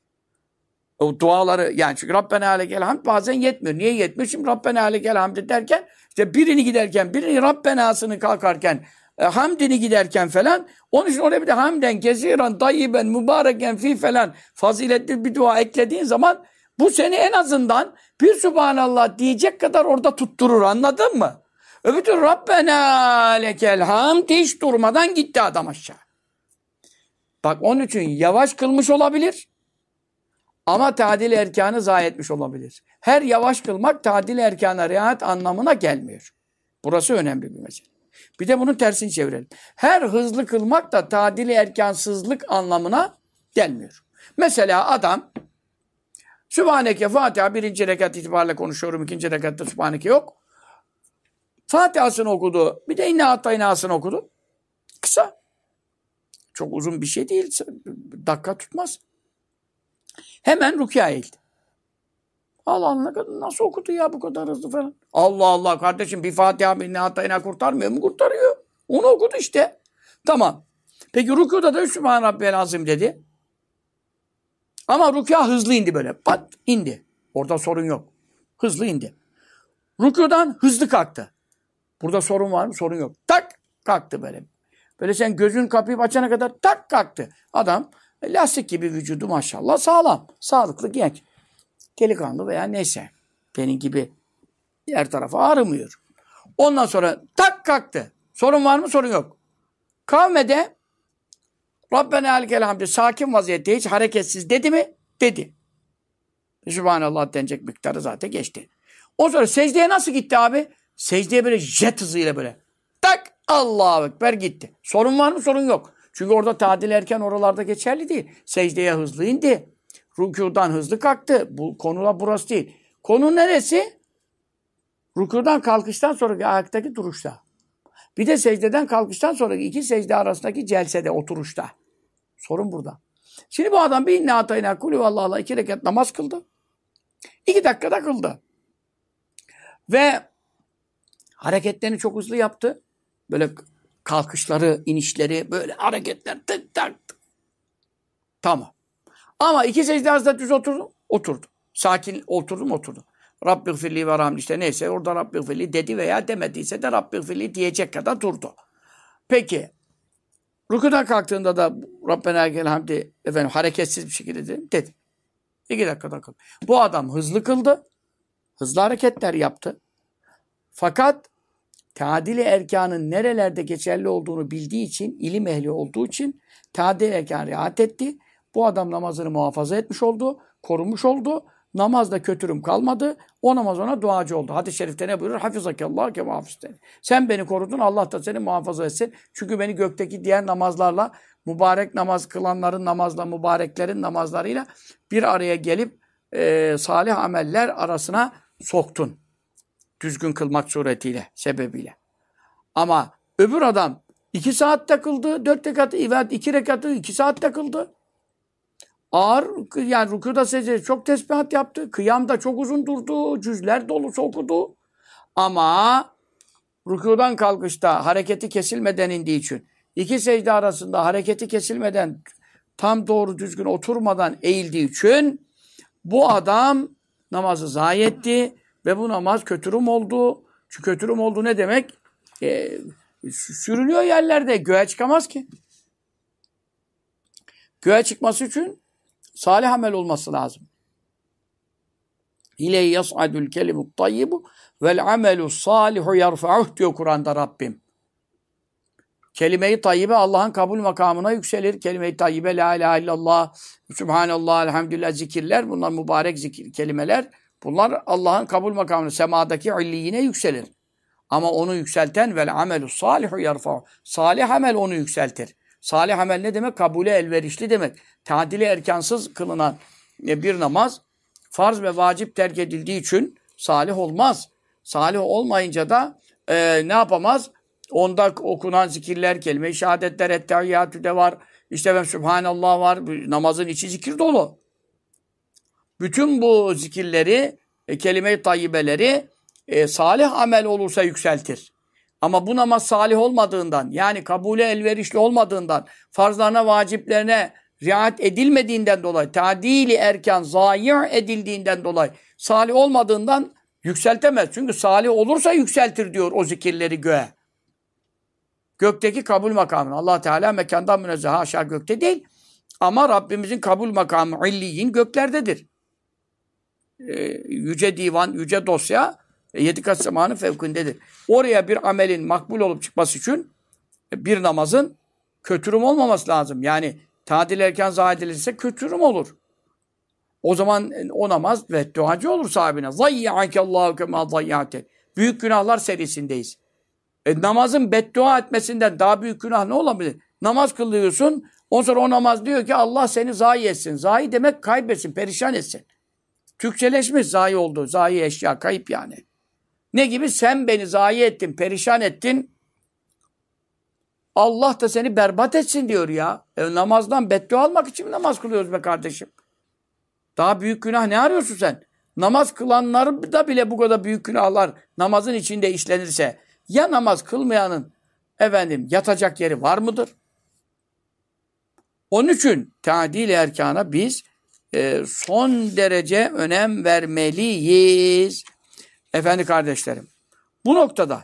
O duaları yani çünkü Rabbena alekel hamd bazen yetmiyor. Niye yetmiyor? Şimdi Rabbena alekel hamd derken işte birini giderken, birini Rabbena'sını kalkarken, hamdini giderken falan. Onun için oraya bir de hamden, kesiren, tayyiben, mübareken fi falan faziletli bir dua eklediğin zaman bu seni en azından bir Subhanallah diyecek kadar orada tutturur. Anladın mı? Öbür türlü Rabbena lekel hamd hiç durmadan gitti adam aşağı. Bak onun için yavaş kılmış olabilir. Ama tadil erkanı zayi etmiş olabilir. Her yavaş kılmak tadil erkana riayet anlamına gelmiyor. Burası önemli bir mesele. Bir de bunun tersini çevirelim. Her hızlı kılmak da tadil erkansızlık anlamına gelmiyor. Mesela adam Sübhaneke Fatiha birinci rekat itibariyle konuşuyorum. İkinci rekatta Sübhaneke yok. Fatiha'sını okudu. Bir de İnne Atayna'sını okudu. Kısa. Çok uzun bir şey değil. Dakika tutmaz. Hemen rükûya eğildi. Allah Allah nasıl okudu ya bu kadar hızlı falan. Allah Allah kardeşim bir Fatiha bir Atayna kurtarmıyor mu? Kurtarıyor. Onu okudu işte. Tamam. Peki rükûda da Sübhan Rabbiyel Azim dedi. Ama rükûya hızlı indi böyle. Pat indi. Orada sorun yok. Hızlı indi. Rükûdan hızlı kalktı. Burada sorun var mı? Sorun yok. Tak kalktı böyle. Böyle sen gözün kapayıp açana kadar tak kalktı. Adam lastik gibi vücudu maşallah sağlam. Sağlıklı genç. Delikanlı veya neyse. Benim gibi diğer tarafa ağrımıyor. Ondan sonra tak kalktı. Sorun var mı? Sorun yok. Kavmede Rabbena alekel hamdü sakin vaziyette hiç hareketsiz dedi mi? Dedi. Sübhanallah denecek miktarı zaten geçti. O sonra secdeye nasıl gitti abi? Secdeye böyle jet hızıyla böyle. Tak Allahu Ekber gitti. Sorun var mı? Sorun yok. Çünkü orada tadil erken oralarda geçerli değil. Secdeye hızlı indi. Rükûdan hızlı kalktı. Bu konuda burası değil. Konu neresi? Rükûdan kalkıştan sonraki ayaktaki duruşta. Bir de secdeden kalkıştan sonraki iki secde arasındaki celsede, oturuşta. Sorun burada. Şimdi bu adam bir inne atayna kulü vallahi 2 rekat namaz kıldı. 2 dakikada kıldı. Ve hareketlerini çok hızlı yaptı. Böyle kalkışları, inişleri, böyle hareketler tık tak tık. Tamam. Ama 2 secde arasında düz oturdu. Oturdu. Sakin oturdu. Rabbigfirli ve rahmi işte neyse orada Rabbigfirli dedi veya demediyse de Rabbigfirli diyecek kadar durdu. Peki rükûdan kalktığında da Rabbena alekel hamdi efendim hareketsiz bir şekilde dedi. 2 dakikada kıldı. Bu adam hızlı kıldı. Hızlı hareketler yaptı. Fakat tadil-i erkanın nerelerde geçerli olduğunu bildiği için, ilim ehli olduğu için tadil-i erkan riayet etti. Bu adam namazını muhafaza etmiş oldu, korumuş oldu. Namazda kötürüm kalmadı. O namaz ona duacı oldu. Hadis-i şerifte ne buyurur? Hafizakallah ke muhafizten. Sen beni korudun, Allah da seni muhafaza etsin. Çünkü beni gökteki diğer namazlarla, mübarek namaz kılanların namazla, mübareklerin namazlarıyla bir araya gelip salih ameller arasına soktun. Düzgün kılmak suretiyle, sebebiyle. Ama öbür adam 2 saatte kıldı, 4 rekatı, 2 rekatı 2 saatte kıldı. Ağır, yani rükûda secde çok tesbihat yaptı. Kıyamda çok uzun durdu. Cüzler dolusu okudu. Ama rükûdan kalkışta hareketi kesilmeden indiği için 2 secde arasında hareketi kesilmeden tam doğru düzgün oturmadan eğildiği için bu adam namazı zayi etti ve bu namaz kötürüm oldu. Çünkü kötürüm oldu ne demek? Sürünüyor yerlerde. Göğe çıkamaz ki. Göğe çıkması için salih amel olması lazım. İleyhi yas'adul kelimut tayyibu vel amelus salihu yerfa'uh diyor Kur'an'da Rabbim. Kelime-i tayyibe Allah'ın kabul makamına yükselir. Kelime-i tayyibe la ilahe illallah, subhanallah, elhamdülillah zikirler. Bunlar mübarek zikir, kelimeler. Bunlar Allah'ın kabul makamına, semadaki illiyine yükselir. Ama onu yükselten vel amelus salihu yerfa'uh. Salih amel onu yükseltir. Salih amel ne demek? Kabule elverişli demek. Tadili erkansız kılınan bir namaz farz ve vacip terk edildiği için salih olmaz. Salih olmayınca da ne yapamaz? Onda okunan zikirler, kelime-i şehadetler, ettehiyyatü de var. İşte ben Sübhanallah var. Namazın içi zikir dolu. Bütün bu zikirleri, kelime-i tayyibeleri salih amel olursa yükseltir. Ama bu namaz salih olmadığından, yani kabule elverişli olmadığından, farzlarına, vaciplerine riayet edilmediğinden dolayı, tadili erkan zayi' edildiğinden dolayı, salih olmadığından yükseltemez. Çünkü salih olursa yükseltir diyor o zikirleri göğe. Gökteki kabul makamına. Allah Teala mekandan münezzeh, haşa gökte değil. Ama Rabbimizin kabul makamı illiyin göklerdedir. Yüce divan, yüce dosya 7 kat semanın fevkindedir. Oraya bir amelin makbul olup çıkması için bir namazın kötürüm olmaması lazım. Yani tadil erken zayi edilirse kötürüm olur. O zaman o namaz bedduacı olur sahibine. Zayyâkellâhu kemâ zayyâte. Büyük günahlar serisindeyiz. Namazın beddua etmesinden daha büyük günah ne olabilir? Namaz kılıyorsun, ondan sonra o namaz diyor ki Allah seni zayi etsin. Zayi demek kaybetsin, perişan etsin. Türkçeleşmiş zayi oldu. Zayi eşya, kayıp yani. Ne gibi? Sen beni zayi ettin, perişan ettin. Allah da seni berbat etsin diyor ya. Namazdan beddua almak için mi namaz kılıyoruz be kardeşim? Daha büyük günah ne arıyorsun sen? Namaz kılanların da bile bu kadar büyük günahlar namazın içinde işlenirse, ya namaz kılmayanın yatacak yeri var mıdır? Onun için tadil erkana biz son derece önem vermeliyiz. Efendi kardeşlerim. Bu noktada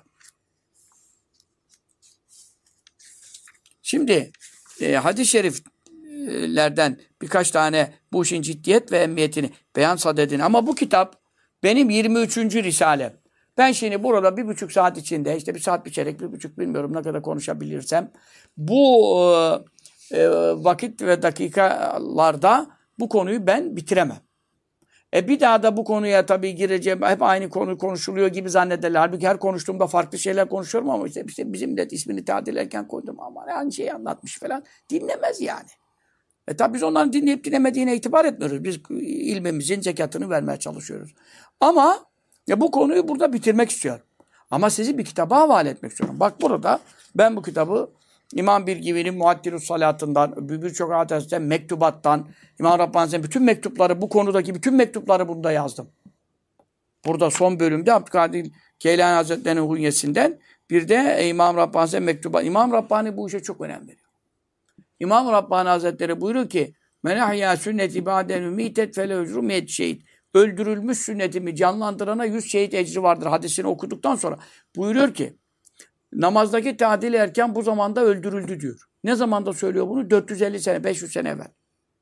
şimdi hadis-i şeriflerden birkaç tane bu işin ciddiyet ve emniyetini beyan sadedini. Ama bu kitap benim 23. Risalem. Ben şimdi burada 1,5 saat içinde, işte 1 saat bir çeyrek, 1,5 bilmiyorum ne kadar konuşabilirsem, bu vakit ve dakikalarda bu konuyu ben bitiremem. Bir daha da bu konuya tabii gireceğim. Hep aynı konu konuşuluyor gibi zannederler. Halbuki her konuştuğumda farklı şeyler konuşuyorum ama işte bizim de ismini tadilerken koydum ama aynı şeyi anlatmış falan. Dinlemez yani. Tabii biz onların dinleyip dinlemediğine itibar etmiyoruz. Biz ilmimizin zekatını vermeye çalışıyoruz. Ama bu konuyu burada bitirmek istiyorum. Ama sizi bir kitaba havale etmek istiyorum. Bak burada ben bu kitabı İmam Birgivi'nin Muaddilus Salatından, birçok hadisten, mektubattan, İmam Rabbani'nin bütün mektupları, bu konudaki bütün mektupları bunda yazdım. Burada son bölümde Abdülkadir Geylani Hazretleri'nin hunyesinden bir de İmam Rabbani'nin mektubat. İmam Rabbani bu işe çok önem veriyor. İmam Rabbani Hazretleri buyuruyor ki Men ahya sünneti ba'den ümitet fele ecru miyet şehit. Öldürülmüş sünnetimi canlandırana 100 şehit ecri vardır. Hadisini okuduktan sonra buyuruyor ki namazdaki tadil erken bu zamanda öldürüldü diyor. Ne zamanda söylüyor bunu? 450 sene, 500 sene evvel.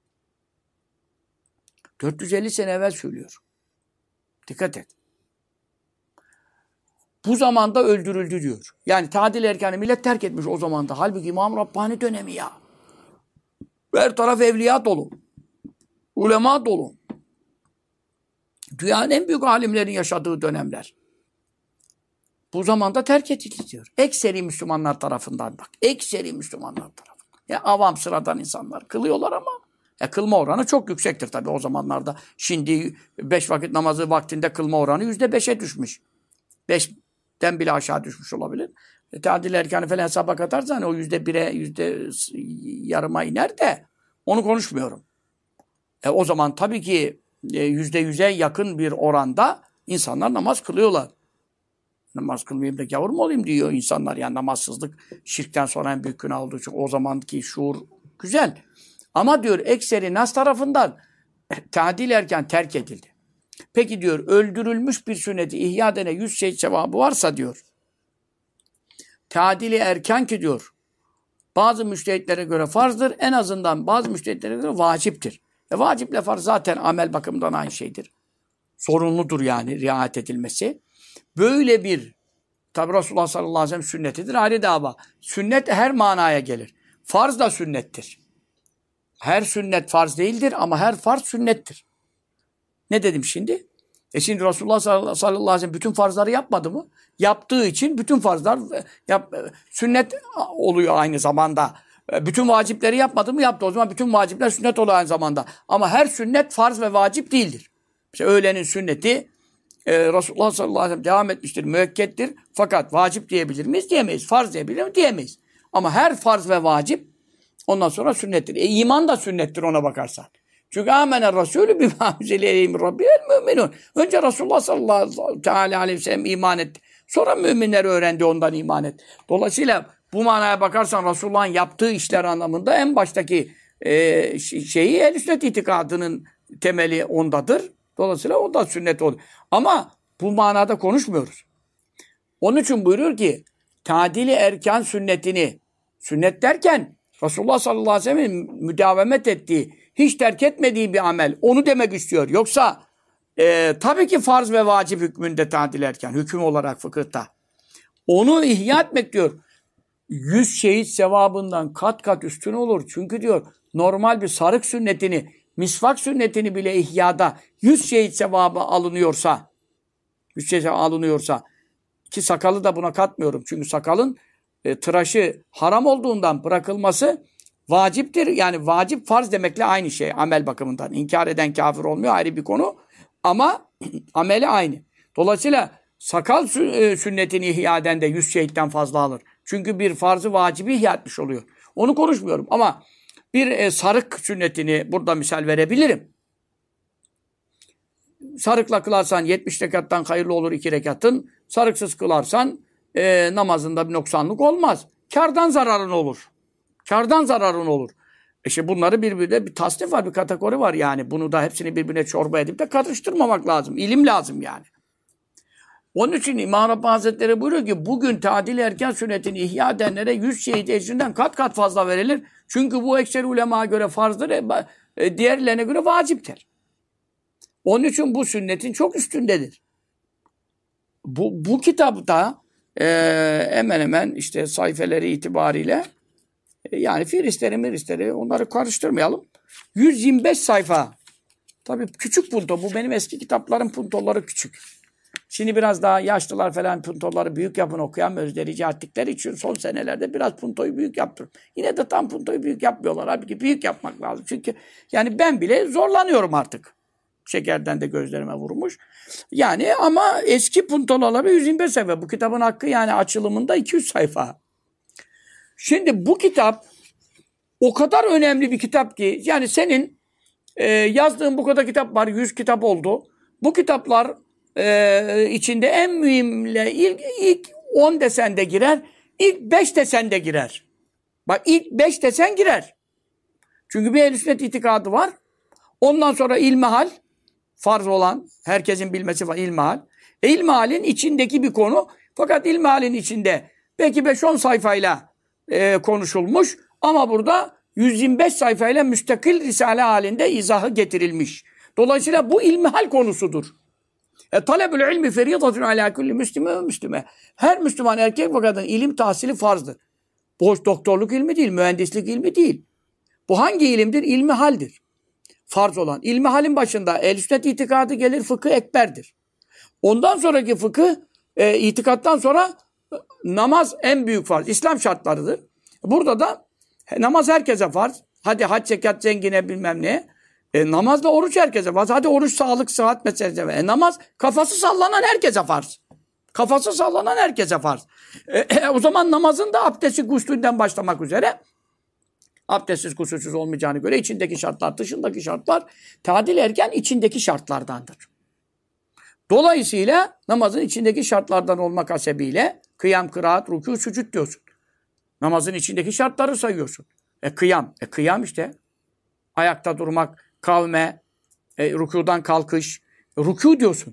450 sene evvel söylüyor. Dikkat et. Bu zamanda öldürüldü diyor. Yani tadil erkanı millet terk etmiş o zamanda. Halbuki İmam Rabbani dönemi ya. Her taraf evliya dolu. Ulema dolu. Dünyanın en büyük alimlerin yaşadığı dönemler. Bu zamanda terk edildi diyor. Ekseri Müslümanlar tarafından bak. Ekseri Müslümanlar tarafından. Ya avam sıradan insanlar kılıyorlar ama kılma oranı çok yüksektir tabii o zamanlarda. Şimdi 5 vakit namazı vaktinde kılma oranı %5'e düşmüş. 5'ten bile aşağı düşmüş olabilir. Tadil erkanı falan hesaba katarsan o %1'e, %yarıma iner de onu konuşmuyorum. O zaman tabii ki %100'e yakın bir oranda insanlar namaz kılıyorlar. Namaz kılmayayım da gavur mu olayım diyor insanlar. Yani namazsızlık şirkten sonra en büyük günah olduğu için o zamanki şuur güzel. Ama diyor ekseri nas tarafından tadil erken terk edildi. Peki diyor öldürülmüş bir sünneti ihya edene 100 şehit sevabı varsa diyor. Tadili erken ki diyor bazı müştehitlere göre farzdır. En azından bazı müştehitlere göre vaciptir. Vaciple farz zaten amel bakımından aynı şeydir. Sorumludur yani riayet edilmesi. Böyle bir tabi Resulullah sallallahu aleyhi ve sellem sünnetidir. Ayrı dava. Sünnet her manaya gelir. Farz da sünnettir. Her sünnet farz değildir ama her farz sünnettir. Ne dedim şimdi? Şimdi Resulullah sallallahu aleyhi ve sellem bütün farzları yapmadı mı? Yaptığı için bütün farzlar sünnet oluyor aynı zamanda. Bütün vacipleri yapmadı mı? Yaptı. O zaman bütün vacipler sünnet oluyor aynı zamanda. Ama her sünnet farz ve vacip değildir. Mesela öğlenin sünneti Resulullah sallallahu aleyhi ve sellem devam etmiştir, müekkettir. Fakat vacip diyebilir miyiz? Diyemeyiz. Farz diyebilir miyiz? Diyemeyiz. Ama her farz ve vacip ondan sonra sünnettir. İman da sünnettir ona bakarsan. Çünkü amener Resulü bimâ üzeleyhim rabbiyel müminun. Önce Resulullah sallallahu aleyhi ve sellem iman etti. Sonra müminler öğrendi, ondan iman et. Dolayısıyla bu manaya bakarsan Resulullah'ın yaptığı işler anlamında en baştaki şeyi Ehl-i Sünnet itikadının temeli ondadır. Dolayısıyla o da sünnet olur. Ama bu manada konuşmuyoruz. Onun için buyuruyor ki tadili erkan sünnetini, sünnet derken Resulullah sallallahu aleyhi ve sellem'in müdavemet ettiği, hiç terk etmediği bir amel, onu demek istiyor. Yoksa tabii ki farz ve vacip hükmünde tadil erkan, hüküm olarak fıkıhta. Onu ihya etmek diyor. 100 şehit sevabından kat kat üstün olur. Çünkü diyor normal bir sarık sünnetini, misvak sünnetini bile ihyada 100 şehit sevabı alınıyorsa, 100 şehit sevabı alınıyorsa, ki sakalı da buna katmıyorum. Çünkü sakalın tıraşı haram olduğundan bırakılması vaciptir. Yani vacip farz demekle aynı şey amel bakımından. İnkar eden kafir olmuyor, ayrı bir konu. Ama ameli aynı. Dolayısıyla sakal sünnetini ihya eden de 100 şehitten fazla alır. Çünkü bir farzı vacibi ihya etmiş oluyor. Onu konuşmuyorum ama bir sarık sünnetini burada misal verebilirim. Sarıkla kılarsan 70 rekattan hayırlı olur 2 rekatın. Sarıksız kılarsan namazında bir noksanlık olmaz. Kârdan zararın olur. Kârdan zararın olur. İşte bunları birbirine bir tasnif var, bir kategori var yani. Bunu da hepsini birbirine çorba edip de karıştırmamak lazım. İlim lazım yani. Onun için İmam Rabbani Hazretleri buyuruyor ki bugün tadil erken sünnetini ihya edenlere 100 şehit ecrinden kat kat fazla verilir. Çünkü bu ekser ulemaya göre farzdır, diğerlerine göre vaciptir. Onun için bu sünnetin çok üstündedir. Bu kitapta hemen hemen işte sayfeleri itibariyle yani firistleri onları karıştırmayalım. 125 sayfa. Tabii küçük punto. Bu benim eski kitapların puntoları küçük. Şimdi biraz daha yaşlılar falan puntoları büyük yapın okuyamıyoruz diye rica ettikleri için son senelerde biraz puntoyu büyük yaptım. Yine de tam puntoyu büyük yapmıyorlar. Halbuki büyük yapmak lazım. Çünkü yani ben bile zorlanıyorum artık. Şekerden de gözlerime vurmuş. Yani ama eski puntoları 125 sayfa. Bu kitabın hakkı yani açılımında 200 sayfa. Şimdi bu kitap o kadar önemli bir kitap ki yani senin yazdığın bu kadar kitap var. 100 kitap oldu. Bu kitaplar içinde en mühimle ilk 10 desen de girer. İlk 5 desen de girer. Bak ilk 5 desen girer. Çünkü bir Ehl-i Sünnet itikadı var. Ondan sonra ilmihal farz olan, herkesin bilmesi var ilmihal. İlmihalin içindeki bir konu. Fakat ilmihalin içinde belki 5-10 sayfayla konuşulmuş. Ama burada 125 sayfayla müstakil risale halinde izahı getirilmiş. Dolayısıyla bu ilmihal konusudur. Talebül ilmi feridatun ala kulli müslime ve müslime. Her Müslüman erkek ve kadın ilim tahsili farzdır. Boş doktorluk ilmi değil, mühendislik ilmi değil. Bu hangi ilimdir? İlmihaldir. Farz olan. İlmihalin başında Ehl-i Sünnet itikadı gelir, fıkıh ekberdir. Ondan sonraki fıkıh, itikattan sonra namaz en büyük farz. İslam şartlarıdır. Burada da namaz herkese farz. Hadi hac, zekat, zengine bilmem ne. Namazla oruç herkese farz. Hadi oruç sağlık, sıhhat meselesi. Namaz kafası sallanan herkese farz. Kafası sallanan herkese farz. O zaman namazın da abdesti guslünden başlamak üzere abdestsiz kusursuz olmayacağını göre içindeki şartlar, dışındaki şartlar tadil erken içindeki şartlardandır. Dolayısıyla namazın içindeki şartlardan olmak hasebiyle kıyam, kıraat, rükû, sücud diyorsun. Namazın içindeki şartları sayıyorsun. Kıyam. Kıyam işte. Ayakta durmak, kavme, rükûdan kalkış. Rükû diyorsun.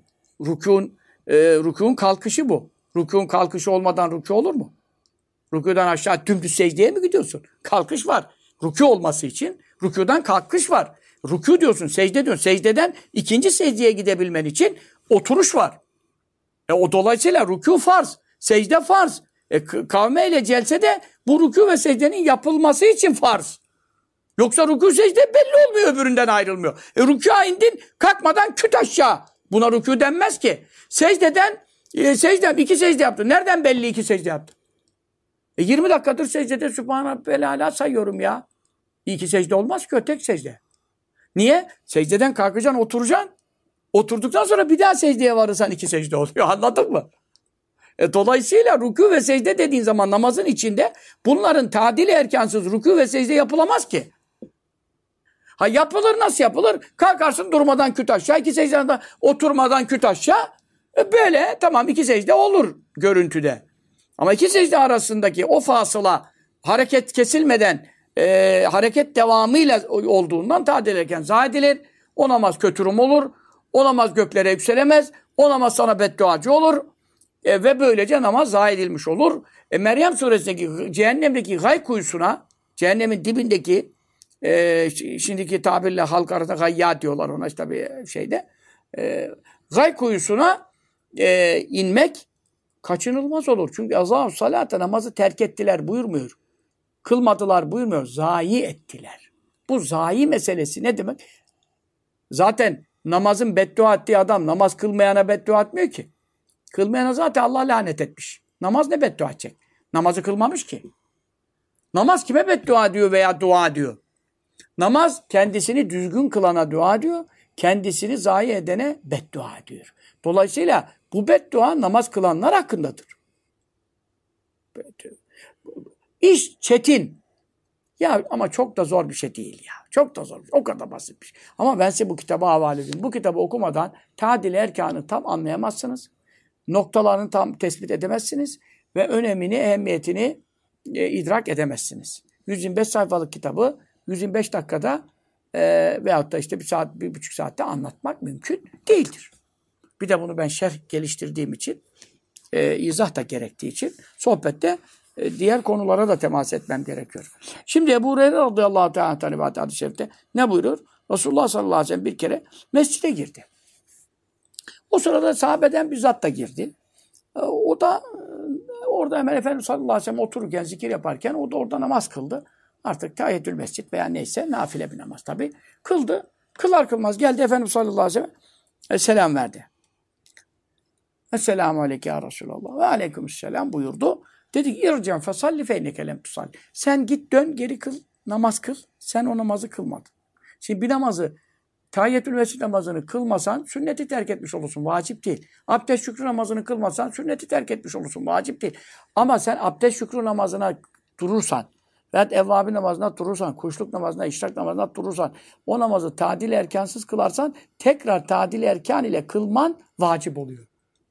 Rükûn kalkışı bu. Rükûn kalkışı olmadan rükû olur mu? Rükûdan aşağı dümdüz secdeye mi gidiyorsun? Kalkış var. Rükû olması için rükûdan kalkış var. Rükû diyorsun, secde diyorsun. Secdeden ikinci secdeye gidebilmen için oturuş var. O dolayısıyla rükû farz, secde farz. Kavme ile celse de bu rükû ve secdenin yapılması için farz. Yoksa rükû secde belli olmuyor, öbüründen ayrılmıyor. Rükûa indin, kalkmadan küt aşağı. Buna rükû denmez ki. Secdeden, iki secde yaptın. Nereden belli iki secde yaptın? 20 dakikadır secdede Sübhane Rabbiyel Alâ sayıyorum ya. İki secde olmaz ki o tek secde. Niye? Secdeden kalkacaksın, oturacaksın. Oturduktan sonra bir daha secdeye varırsan iki secde oluyor. Anladın mı? Dolayısıyla rükû ve secde dediğin zaman namazın içinde bunların tadili erkansız rükû ve secde yapılamaz ki. Ha yapılır, nasıl yapılır? Kalkarsın durmadan küt aşağı, iki secdeden oturmadan küt aşağı. Böyle tamam iki secde olur. görüntüde. Ama iki secde arasındaki o fasıla hareket kesilmeden hareket devamıyla olduğundan tadil ederken zayi edilir. O namaz kötürüm olur. O namaz göklere yükselemez. O namaz sana bedduacı olur. Ve böylece namaz zayi edilmiş olur. Meryem suresindeki cehennemdeki gay kuyusuna, cehennemin dibindeki şimdiki tabirle halk arasında gayya diyorlar ona işte bir şeyde. Gay kuyusuna inmek kaçınılmaz olur. Çünkü azâ salâte namazı terk ettiler buyurmuyor. Kılmadılar buyurmuyor. Zayi ettiler. Bu zayi meselesi ne demek? Zaten namazın beddua ettiği adam namaz kılmayana beddua etmiyor ki. Kılmayana zaten Allah lanet etmiş. Namaz ne beddua edecek? Namazı kılmamış ki. Namaz kime beddua diyor veya dua diyor? Namaz kendisini düzgün kılana dua diyor. Kendisini zayi edene beddua diyor. Dolayısıyla bu beddua namaz kılanlar hakkındadır. İş çetin. Ya ama çok da zor bir şey değil ya. Çok da zor. O kadar basit bir şey. Ama ben size bu kitabı havale edeyim. Bu kitabı okumadan tadil erkanı tam anlayamazsınız. Noktalarını tam tespit edemezsiniz. Ve önemini, ehemmiyetini idrak edemezsiniz. 125 sayfalık kitabı 125 dakikada veyahut da işte bir saat, 1,5 saatte anlatmak mümkün değildir. Bir de bunu ben şerh geliştirdiğim için, izah da gerektiği için sohbette diğer konulara da temas etmem gerekiyor. Şimdi Ebu Hureyre radıyallahu teala hadis-i şerifte ne buyuruyor? Resulullah sallallahu aleyhi ve sellem bir kere mescide girdi. O sırada sahabeden bir zat da girdi. O da orada hemen Efendimiz sallallahu aleyhi ve sellem otururken, zikir yaparken o da orada namaz kıldı. Artık tahiyyetül mescid veya neyse nafile bir namaz tabii. Kıldı. Kılar kılmaz geldi Efendimiz sallallahu aleyhi ve sellem selam verdi. Esselamu aleyke ya Resulallah ve aleykümselam buyurdu. Dedi ki ircen fesalli feyneke lem tusalli. Sen git dön geri kıl, namaz kıl. Sen o namazı kılmadın. Şimdi bir namazı tahiyyetül mescid namazını kılmasan sünneti terk etmiş olursun. Vacip değil. Abdest şükrü namazını kılmasan sünneti terk etmiş olursun. Vacip değil. Ama sen abdest şükrü namazına durursan veyahut evvabi namazına durursan, kuşluk namazına, işrak namazına durursan, o namazı tadil erkansız kılarsan tekrar tadil erkan ile kılman vacip oluyor.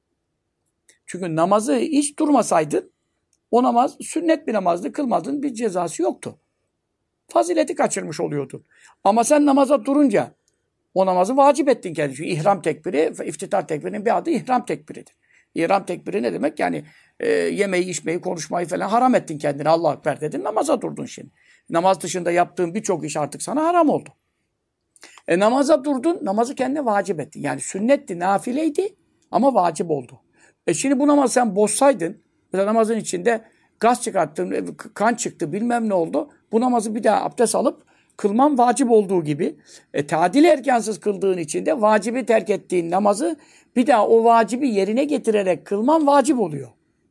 Çünkü namazı hiç durmasaydın o namaz sünnet bir namazdı, kılmadın bir cezası yoktu. Fazileti kaçırmış oluyordun. Ama sen namaza durunca o namazı vacip ettin kendin. Çünkü ihram tekbiri, iftitah tekbirinin bir adı ihram tekbiridir. İhram tekbiri ne demek? Yani yemeği, içmeyi, konuşmayı falan haram ettin kendine. Allahu Ekber dedin, namaza durdun şimdi. Namaz dışında yaptığın birçok iş artık sana haram oldu. Namaza durdun, namazı kendine vacip ettin. Yani sünnetti, nafileydi ama vacip oldu. Şimdi bu namazı sen bozsaydın, mesela namazın içinde gaz çıkarttın, kan çıktı, bilmem ne oldu. Bu namazı bir daha abdest alıp kılman vacip olduğu gibi tadil erkansız kıldığın için de vacibi terk ettiğin namazı bir daha o vacibi yerine getirerek kılman vacip oluyor.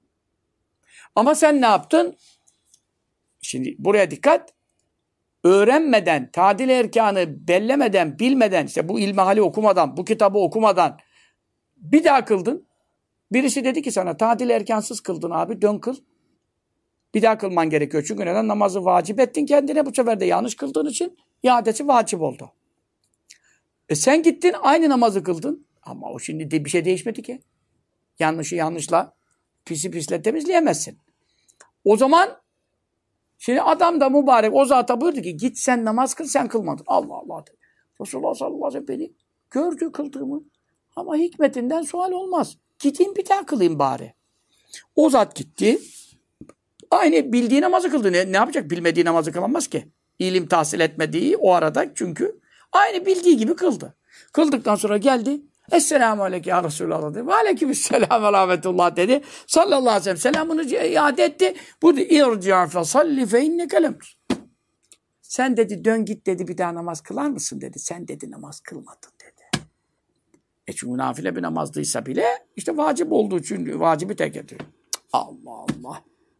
Ama sen ne yaptın? Şimdi buraya dikkat. Öğrenmeden, tadil erkanı bellemeden, bilmeden, işte bu ilmihali okumadan, bu kitabı okumadan bir daha kıldın. Birisi dedi ki sana tadil erkansız kıldın abi, dön kıl. Bir daha kılman gerekiyor. Çünkü neden? Namazı vacip ettin kendine. Bu sefer de yanlış kıldığın için iadesi vacip oldu. Sen gittin aynı namazı kıldın. Ama o şimdi bir şey değişmedi ki. Yanlışı yanlışla, pisi pisle temizleyemezsin. O zaman şimdi adam da mübarek o zata buyurdu ki git sen namaz kıl, sen kılmadın. Allah Allah dedi. Resulullah sallallahu aleyhi ve sellem beni gördü kıldığımı. Ama hikmetinden sual olmaz. Gideyim bir daha kılayım bari. O zat gitti. Aynı bildiği namazı kıldı. Ne yapacak? Bilmediği namazı kılamaz ki. İlim tahsil etmediği o arada çünkü aynı bildiği gibi kıldı. Kıldıktan sonra geldi. Esselamu aleyke ya Resulallah dedi. Ve aleykümselam ve rahmetullah dedi. Sallallahu aleyhi ve sellem selamını iade etti. Bu dedi irci'a fe salli fe inneke lem. Sen dedi dön git dedi bir daha namaz kılar mısın dedi. Sen dedi namaz kılmadın dedi. Çünkü nafile bir namazdıysa bile işte vacip olduğu için vacibi terk ediyor. Allah Allah.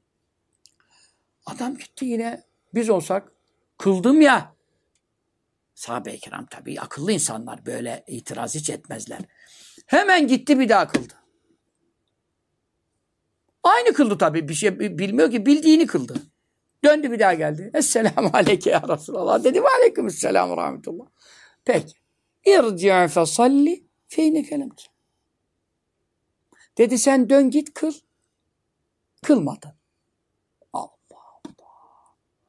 Adam gitti yine biz olsak kıldım ya. Sahabe-i kiram tabii akıllı insanlar böyle itiraz hiç etmezler. Hemen gitti bir daha kıldı. Aynı kıldı tabii bir şey bilmiyor ki bildiğini kıldı. Döndü bir daha geldi. Esselamu aleyke ya Resulallah dedi ve aleykümselam ve rahmetullah. Peki. İrci'a fe salli fe inneke lem. Dedi sen dön git kıl. Kılmadın. Allah Allah.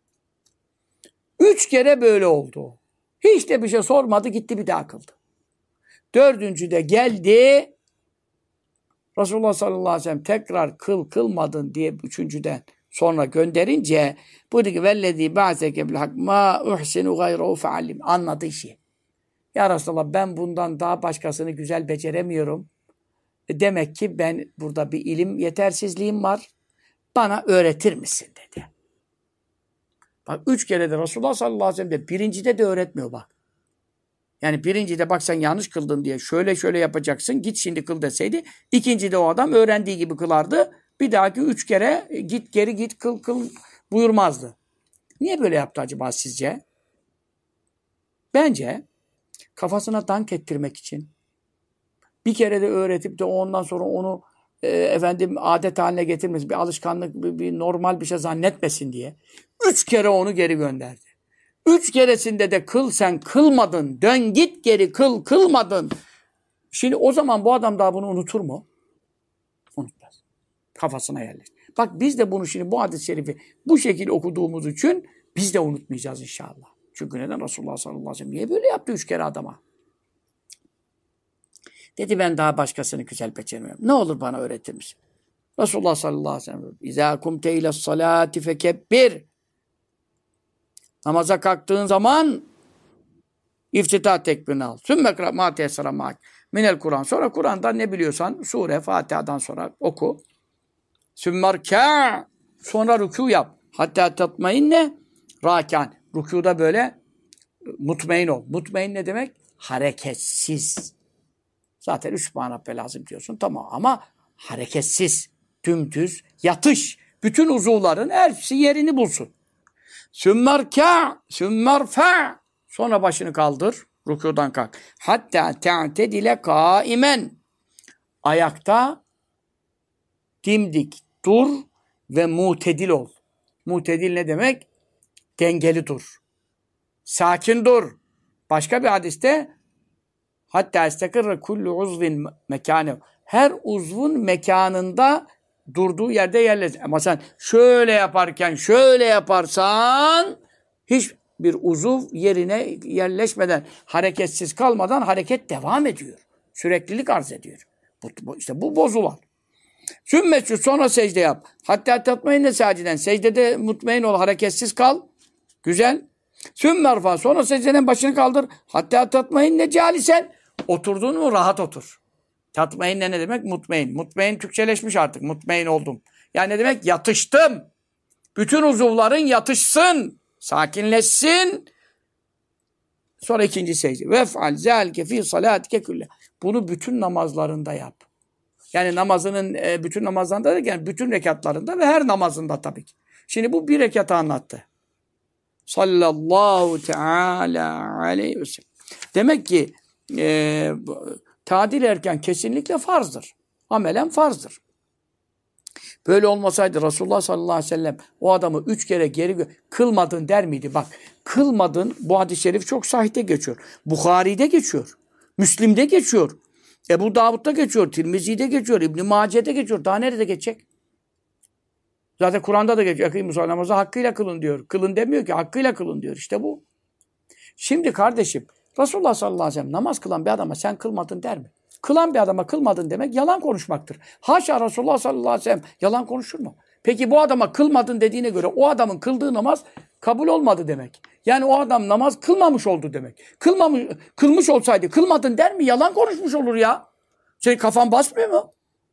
3 kere böyle oldu. Hiç de bir şey sormadı, gitti bir daha kıldı. 4. de geldi. Resulullah sallallahu aleyhi ve sellem tekrar kılmadın diye 3.'den sonra gönderince buyurdu ki vellezî ba'seke bil hak mâ uhsinu gayrehu feallim. Anladı işi. Ya Resulallah ben bundan daha başkasını güzel beceremiyorum. Demek ki ben burada bir ilim yetersizliğim var. Bana öğretir misin dedi. Bak 3 kere de Resulullah sallallahu aleyhi ve sellem de 1.'de de öğretmiyor bak. Yani 1.'de bak sen yanlış kıldın diye şöyle yapacaksın git şimdi kıl deseydi 2.'de o adam öğrendiği gibi kılardı. Bir dahaki 3 kere git geri git kıl buyurmazdı. Niye böyle yaptı acaba sizce? Bence kafasına dank ettirmek için bir kere de öğretip de ondan sonra onu adet haline getirmesin, bir alışkanlık, bir normal bir şey zannetmesin diye 3 kere onu geri gönderdi. 3 keresinde de kıl sen kılmadın, dön git geri kılmadın. Şimdi o zaman bu adam daha bunu unutur mu? Unutmaz. Kafasına yerleştir. Bak biz de bunu şimdi bu hadis-i şerifi bu şekilde okuduğumuz için biz de unutmayacağız inşallah. Çünkü neden Resulullah sallallahu aleyhi ve sellem niye böyle yaptı 3 kere adama? Dedi ben daha başkasını güzel beceremiyorum. Ne olur bana öğretir misin? Resulullah sallallahu aleyhi ve sellem İzâ kumte ile's-salâti fekebbir. Namaza kalktığın zaman iftitah tekbirini al. Sümmekra mâ teyessara mâk minel Kur'an. Sonra Kur'an'dan ne biliyorsan sure, Fatiha'dan sonra oku. Sümmerkâ. Sonra rükû yap. Hatta tatmainne râkân. Rükûda böyle mutmain ol. Mutmain ne demek? Hareketsiz. Zaten 3 mana lazım diyorsun. Tamam ama hareketsiz, dümdüz, yatış. Bütün uzuvların hepsi yerini bulsun. Sümmerkâ, sümmerfâ. Sonra başını kaldır. Rükûdan kalk. Hatta te'tedile kâimen. Ayakta dimdik dur ve mutedil ol. Mutedil ne demek? Dengeli dur. Sakin dur. Başka bir hadiste hatta istekirre kullu uzvin mekâne. Her uzvun mekanında durduğu yerde yerleşir. Ama sen şöyle yaparken şöyle yaparsan hiçbir uzuv yerine yerleşmeden, hareketsiz kalmadan hareket devam ediyor. Süreklilik arz ediyor. İşte bu bozular. Sümmescud sonra secde yap. Hatta tatmainne saciden. Secdede mutmain ol, hareketsiz kal. Güzel. Sümmerfa sonra secdeden başını kaldır. Hatta tatmainne calisen. Oturdun mu rahat otur. Tatmainne ne demek? Mutmain. Mutmain Türkçeleşmiş artık. Mutmain oldum. Yani ne demek? Yatıştım. Bütün uzuvların yatışsın. Sakinleşsin. Sonra 2. secde. Vef'al zâlike fî salâtike külle. Bunu bütün namazlarında yap. Yani namazının bütün namazlarında derken bütün rekatlarında ve her namazında tabii ki. Şimdi bu bir rekatı anlattı. Sallallahu teala aleyhi ve sellem. Demek ki tadil erken kesinlikle farzdır. Amelen farzdır. Böyle olmasaydı Resulullah sallallahu aleyhi ve sellem o adamı 3 kere geri kılmadın der miydi? Bak kılmadın bu hadis-i şerif çok sahihte geçiyor. Bukhari'de geçiyor. Müslim'de geçiyor. Ebu Davud'da geçiyor. Tirmizi'de geçiyor. İbn-i Mace'de geçiyor. Daha nerede geçecek? Zaten Kur'an'da da geçiyor. Kıyım-ı namazı hakkıyla kılın diyor. Kılın demiyor ki hakkıyla kılın diyor. İşte bu. Şimdi kardeşim Resulullah sallallahu aleyhi ve sellem namaz kılan bir adama sen kılmadın der mi? Kılan bir adama kılmadın demek yalan konuşmaktır. Haşa Resulullah sallallahu aleyhi ve sellem yalan konuşur mu? Peki bu adama kılmadın dediğine göre o adamın kıldığı namaz kabul olmadı demek. Yani o adam namaz kılmamış oldu demek. Kılmış olsaydı kılmadın der mi? Yalan konuşmuş olur ya. Senin kafan basmıyor mu?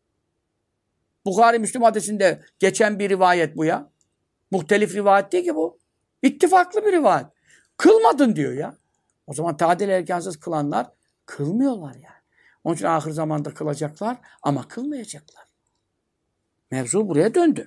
Bukhari Müslim hadisinde geçen bir rivayet bu ya. Muhtelif rivayet değil ki bu. İttifaklı bir rivayet. Kılmadın diyor ya. O zaman tadil erkansız kılanlar kılmıyorlar yani. Onun için ahir zamanda kılacaklar ama kılmayacaklar. Mevzu buraya döndü.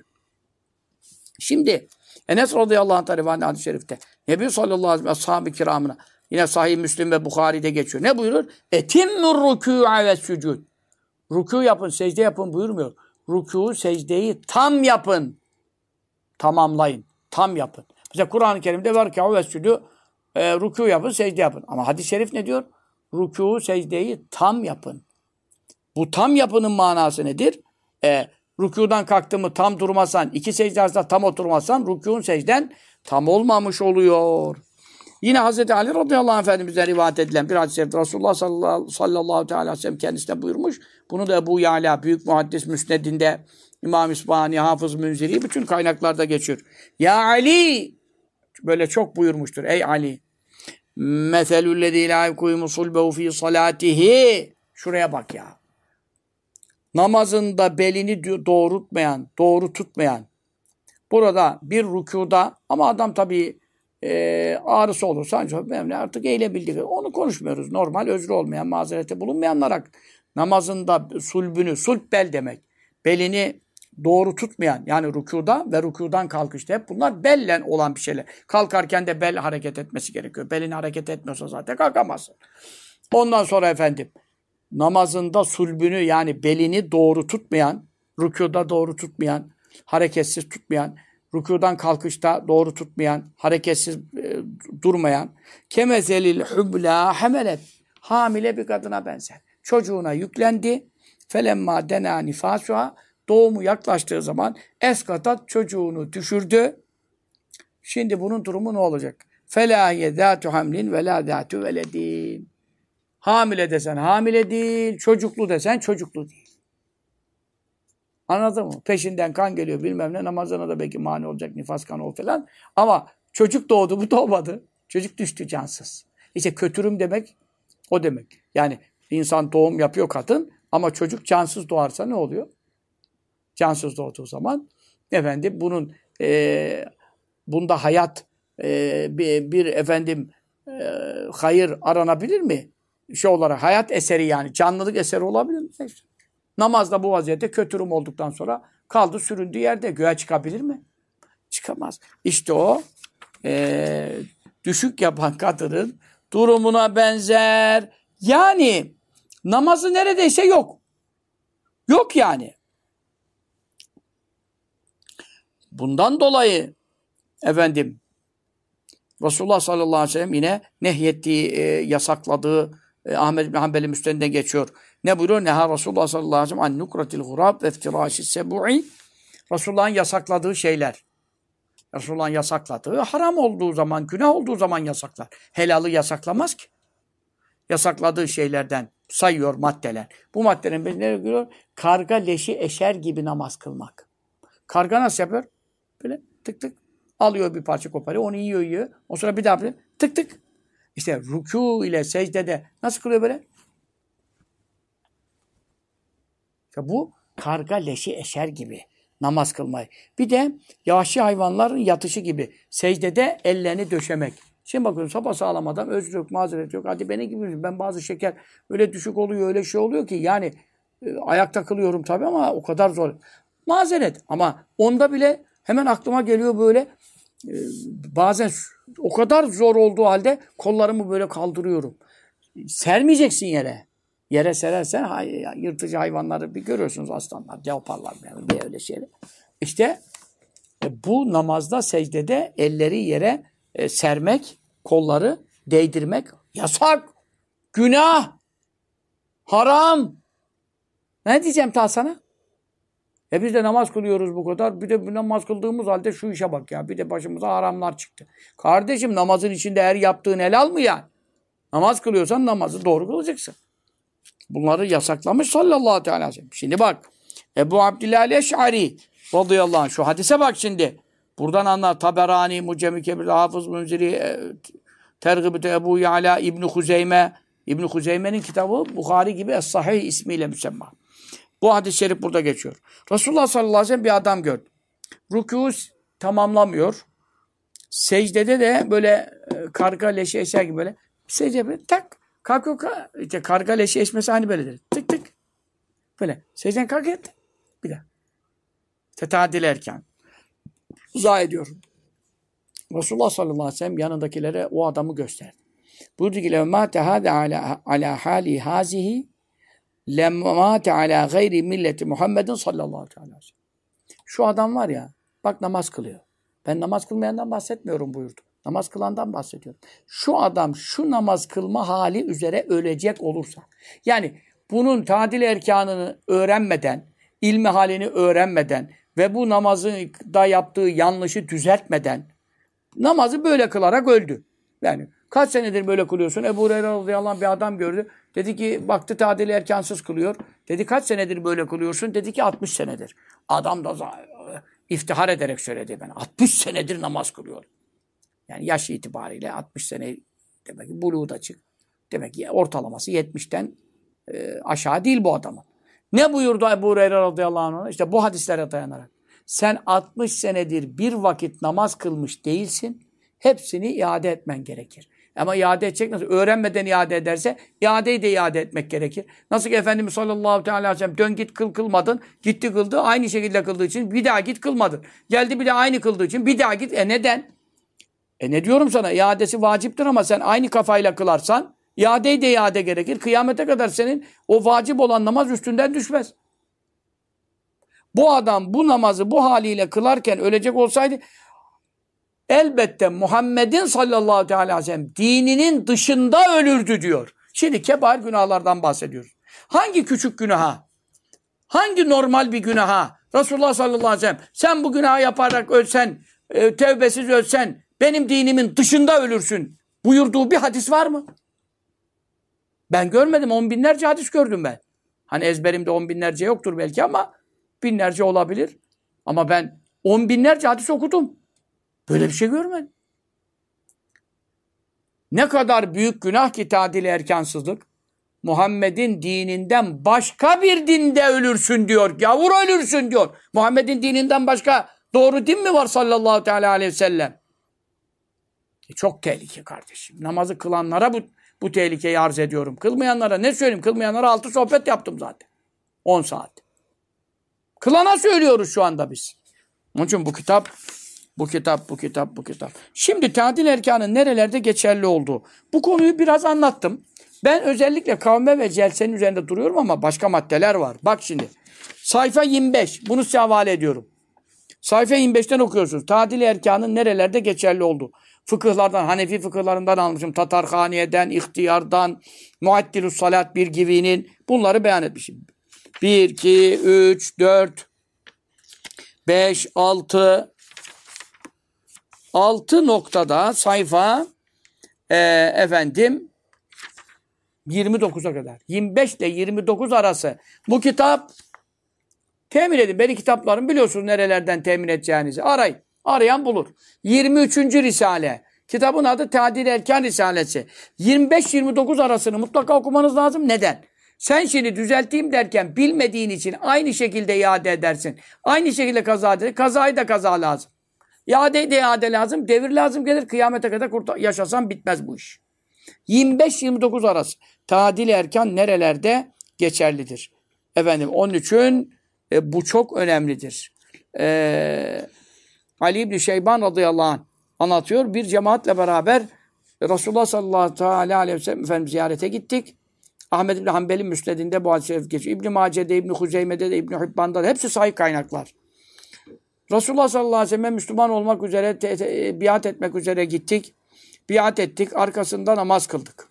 Şimdi Enes radıyallahu anh rivayet hadis-i şerifte Nebi sallallahu aleyhi ve sellem ashab-ı kiramına yine Sahih Müslim ve Bukhari'de geçiyor. Ne buyurur? Etimmur rükû'a ve sücud. Rükû yapın, secde yapın buyurmuyor. Rükû, secdeyi tam yapın. Tamamlayın. Tam yapın. Mesela Kur'an-ı Kerim'de verkâ'u ve sücû rükû yapın, secde yapın. Ama hadis-i şerif ne diyor? Rükû, secdeyi tam yapın. Bu tam yapının manası nedir? Rükudan kalktın mı tam durmasan, iki secde arasında tam oturmasan, rükûn secden tam olmamış oluyor. Yine Hazreti Ali radıyallahu anh Efendimiz'den rivayet edilen bir hadis-i şerifte Resulullah sallallahu aleyhi ve sellem kendisine buyurmuş. Bunu da Ebu Ya'la büyük muhaddis müsnedinde İmam İsbahani, Hafız Münziri bütün kaynaklarda geçiyor. Ya Ali böyle çok buyurmuştur. Ey Ali meselüllezî lâ yekûmu sulbehu fî salâtihi. Şuraya bak ya. Namazında belini doğrultmayan, doğru tutmayan. Burada bir rükuda ama adam tabii ağrısı olursa ancak artık eğilebildiği. Onu konuşmuyoruz. Normal özrü olmayan, mazerete bulunmayanlara namazında sulp bel demek. Belini doğru tutmayan yani rükuda ve rükudan kalkışta hep bunlar bellen olan bir şeyler. Kalkarken de bel hareket etmesi gerekiyor. Belini hareket etmiyorsa zaten kalkamazsın. Ondan sonra efendim namazında sulbünü yani belini doğru tutmayan, rükuda doğru tutmayan, hareketsiz tutmayan, rükudan kalkışta doğru tutmayan, hareketsiz durmayan, kemezelil hubla hemelet, hamile bir kadına benzer. Çocuğuna yüklendi, felemma dena nifasuha, doğumu yaklaştığı zaman eskatat çocuğunu düşürdü. Şimdi bunun durumu ne olacak? Fela yedâtu hamlin ve lâ dâtu veledin. Hamile desen hamile değil, çocuklu desen çocuklu değil. Anladın mı? Peşinden kan geliyor bilmem ne, namazına da belki mani olacak, nifas kanı o falan. Ama çocuk doğdu, bu doğmadı. Çocuk düştü cansız. İşte kötürüm demek o demek. Yani insan doğum yapıyor kadın ama çocuk cansız doğarsa ne oluyor? Cansız doğduğu zaman efendim bunun bunda hayat bir efendim hayır aranabilir mi? Şey olarak hayat eseri yani canlılık eseri olabilir mi? İşte. Namazda bu vaziyette kötürüm olduktan sonra kaldı süründüğü yerde göğe çıkabilir mi? Çıkamaz. İşte o düşük yapan kadının durumuna benzer. Yani namazı neredeyse yok. Yok yani. Bundan dolayı efendim Resulullah sallallahu aleyhi ve sellem yine nehyettiği, yasakladığı Ahmed bin Hanbel'in müstendiden geçiyor. Ne buyuruyor? Neha Resulullah sallallahu aleyhi ve sellem an nukratil gurab ve iftiraşi sebu'i. Resulullah'ın yasakladığı şeyler. Resulullah'ın yasakladığı haram olduğu zaman, günah olduğu zaman yasaklar. Helalı yasaklamaz ki. Yasakladığı şeylerden sayıyor maddeler. Bu maddelerin nereye giriyor? Karga leşi eşer gibi namaz kılmak. Karga nasıl yapıyor? Böyle tık tık alıyor bir parça koparıyor, onu yiyor. O sonra bir daha böyle tık tık. İşte rükû ile secdede nasıl kılıyor böyle? İşte bu karga leşi eşer gibi namaz kılmayı. Bir de vahşi hayvanların yatışı gibi secdede ellerini döşemek. Şimdi bakıyorum sapasağlam adam özür yok, mazeret yok. Hadi beni gibi ben bazı şeker öyle düşük oluyor, öyle şey oluyor ki yani ayakta kılıyorum tabii ama o kadar zor. Mazeret ama onda bile hemen aklıma geliyor böyle bazen o kadar zor olduğu halde kollarımı böyle kaldırıyorum. Sermeyeceksin yere. Yere serersen yırtıcı hayvanları bir görüyorsunuz aslanlar, leoparlar bir öyle şeyler. İşte bu namazda secdede elleri yere sermek, kolları değdirmek yasak, günah, haram. Ne diyeceğim ta sana? Biz de namaz kılıyoruz bu kadar. Bir de namaz kıldığımız halde şu işe bak ya. Bir de başımıza haramlar çıktı. Kardeşim namazın içinde her yaptığın helal mı yani? Namaz kılıyorsan namazı doğru kılacaksın. Bunları yasaklamış sallallahu aleyhi ve sellem. Şimdi bak. Ebu Abdillah Eş'ari radıyallahu anh. Şu hadise bak şimdi. Buradan anlar. Taberani, Mucem-i Kebir, Hafız Münziri, Tergib-i Ebu Ya'la, İbn-i Huzeyme. İbn-i Huzeyme'nin kitabı Bukhari gibi Es-Sahih ismiyle müsemma. Bu hadis-i şerif burada geçiyor. Resulullah sallallahu aleyhi ve sellem bir adam gördü. Rükû tamamlamıyor. Secdede de böyle karga leşi eşer gibi böyle secde böyle tak kalkıyor. İşte karga leşi eşmesi hani böyledir. Tık tık. Böyle secden kalk et. Bir daha. Tetadil erken. Uzak ediyorum. Resulullah sallallahu aleyhi ve sellem yanındakilere o adamı gösterdi. Buyurdu ki لَمَّا تَهَادَ عَلَى حَالِ هَذِهِ lemmâte alâ gayri milleti Muhammedin sallallahu aleyhi ve sellem. Şu adam var ya, bak namaz kılıyor. Ben namaz kılmayandan bahsetmiyorum buyurdu. Namaz kılandan bahsediyorum. Şu adam şu namaz kılma hali üzere ölecek olursa, yani bunun tadil erkanını öğrenmeden, ilmi halini öğrenmeden ve bu namazda yaptığı yanlışı düzeltmeden namazı böyle kılarak öldü. Yani kaç senedir böyle kılıyorsun? Ebu Hureyre radıyallahu anh bir adam gördü. Dedi ki baktı tadili erkansız kılıyor. Dedi kaç senedir böyle kılıyorsun? Dedi ki 60 senedir. Adam da iftihar ederek söyledi ben. 60 senedir namaz kılıyor. Yani yaş itibariyle 60 sene demek ki buluğu da çık. Demek ki ortalaması 70'ten aşağı değil bu adamın. Ne buyurdu Ebu Hureyre radıyallahu anh? İşte bu hadislere dayanarak. Sen 60 senedir bir vakit namaz kılmış değilsin. Hepsini iade etmen gerekir. Ama iade edecek nasıl? Öğrenmeden iade ederse iadeyi de iade etmek gerekir. Nasıl ki Efendimiz sallallahu aleyhi ve sellem dön git kılmadın. Gitti kıldı. Aynı şekilde kıldığı için bir daha git kılmadın. Geldi bir de aynı kıldığı için bir daha git. Neden? Ne diyorum sana? İadesi vaciptir ama sen aynı kafayla kılarsan iadeyi de iade gerekir. Kıyamete kadar senin o vacip olan namaz üstünden düşmez. Bu adam bu namazı bu haliyle kılarken ölecek olsaydı elbette Muhammed'in sallallahu aleyhi ve sellem dininin dışında ölürdü diyor. Şimdi kebair günahlardan bahsediyoruz. Hangi küçük günaha, hangi normal bir günaha Resulullah sallallahu aleyhi ve sellem sen bu günahı yaparak ölsen, tevbesiz ölsen benim dinimin dışında ölürsün buyurduğu bir hadis var mı? Ben görmedim. 10 binlerce hadis gördüm ben. Hani ezberimde 10 binlerce yoktur belki ama binlerce olabilir. Ama ben 10 binlerce hadis okudum. Böyle bir şey görmedim. Ne kadar büyük günah ki tadil-i erkansızlık. Muhammed'in dininden başka bir dinde ölürsün diyor. Gavur ölürsün diyor. Muhammed'in dininden başka doğru din mi var sallallahu aleyhi ve sellem? Çok tehlike kardeşim. Namazı kılanlara bu tehlikeyi arz ediyorum. Kılmayanlara ne söyleyeyim? Kılmayanlara 6 sohbet yaptım zaten. 10 saat. Kılana söylüyoruz şu anda biz. Onun için bu kitap. Şimdi tadil erkanın nerelerde geçerli olduğu. Bu konuyu biraz anlattım. Ben özellikle kavme ve celsenin üzerinde duruyorum ama başka maddeler var. Bak şimdi. Sayfa 25. Bunu size havale ediyorum. Sayfa 25'ten okuyorsunuz. Tadil erkanın nerelerde geçerli olduğu. Fıkıhlardan, Hanefi fıkıhlarından almışım. Tatarhaniye'den, ihtiyardan, Muaddilus Salat bir gibinin bunları beyan etmişim. 1, 2, 3, 4, 5, 6 noktada sayfa 29'a kadar. 25 ile 29 arası. Bu kitap temin edin. Benim kitaplarım biliyorsunuz nerelerden temin edeceğinizi. Arayın. Arayan bulur. 23. Risale. Kitabın adı Tadil Erkan Risalesi. 25-29 arasını mutlaka okumanız lazım. Neden? Sen şimdi düzelteyim derken bilmediğin için aynı şekilde iade edersin. Aynı şekilde kaza edersin. Kazayı da kaza lazım. İade de iade lazım. Devir lazım gelir. Kıyamete kadar yaşasan bitmez bu iş. 25-29 arası. Tadil erkan nerelerde geçerlidir? Onun için bu çok önemlidir. Ali İbni Şeyban radıyallahu anh anlatıyor. Bir cemaatle beraber Resulullah sallallahu aleyhi ve sellem Efendimiz ziyarete gittik. Ahmed İbni Hanbel'in müsnedinde bu hadis-i şerif geçiyor. İbn-i Mace'de, İbn-i Huzeyme'de de, İbn-i Hibban'da da hepsi sahih kaynaklar. Resulullah sallallahu aleyhi ve sellem Müslüman olmak üzere, biat etmek üzere gittik. Biat ettik. Arkasında namaz kıldık.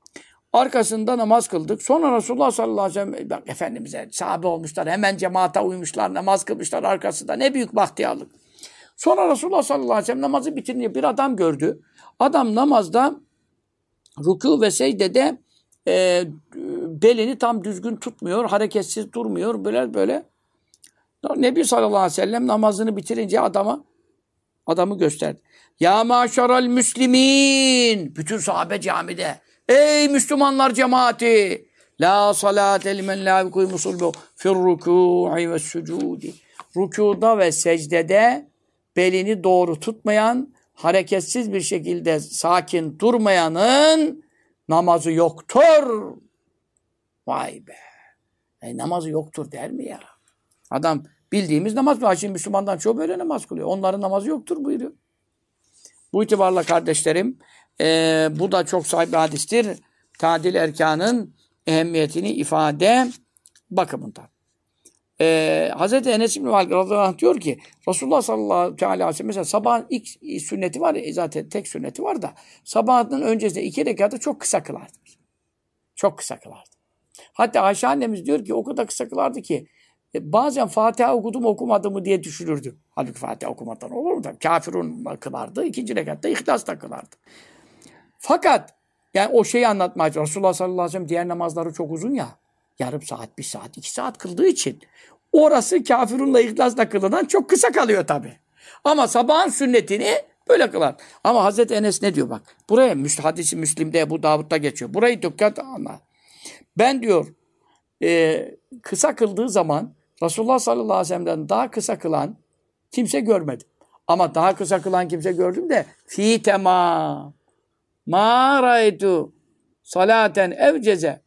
Sonra Resulullah sallallahu aleyhi ve sellem Efendimiz'e sahabe olmuşlar. Hemen cemaate uymuşlar. Namaz kılmışlar arkasında. Ne büyük bahtiyarlık. Sonra Resulullah sallallahu aleyhi ve sellem namazı bitirince bir adam gördü. Adam namazda rükû ve secdede belini tam düzgün tutmuyor. Hareketsiz durmuyor. Böyle. Nebi sallallahu aleyhi ve sellem namazını bitirince adamı gösterdi. Ya maşaral müslimin. Bütün sahabe camide. Ey Müslümanlar cemaati. La salate limen la yukimu sulbu fir rükû'i ve sucudi. Rükûda ve secdede belini doğru tutmayan, hareketsiz bir şekilde sakin durmayanın namazı yoktur. Vay be. Namazı yoktur der mi ya? Adam bildiğimiz namaz kılıyor. Şimdi Müslümandan çoğu böyle namaz kılıyor. Onların namazı yoktur buyuruyor. Bu itibarla kardeşlerim bu da çok sahip bir hadistir. Tadil erkanın ehemmiyetini ifade bakımından. Hazreti Enes İbni Malik radıyallahu anh diyor ki Resulullah sallallahu aleyhi ve sellem mesela sabahın ilk sünneti var ya zaten tek sünneti var da sabahın öncesinde 2 rekatı çok kısa kılardı. Çok kısa kılardı. Hatta Ayşe annemiz diyor ki o kadar kısa kılardı ki Bazen Fatiha okudum okumadı mı diye düşünürdüm. Halbuki Fatiha okumadan olur mu? Kafirun kılardı. İkinci rekatta İhlas da kılardı. Fakat yani o şeyi anlatmaya Resulullah sallallahu aleyhi ve sellem diğer namazları çok uzun ya. Yarım saat, 1 saat, 2 saat kıldığı için orası kafirunla İhlas'la kılınan çok kısa kalıyor tabii. Ama sabahın sünnetini böyle kılar. Ama Hazreti Enes ne diyor bak. Buraya hadisi Müslim'de, Ebu Davud'da geçiyor. Burayı dikkat anla. Ben diyor kısa kıldığı zaman Resulullah sallallahu aleyhi ve sellem'den daha kısa kılan kimse görmedim. Ama daha kısa kılan kimse gördüm de fi temam ma ra'aytu salaten evceze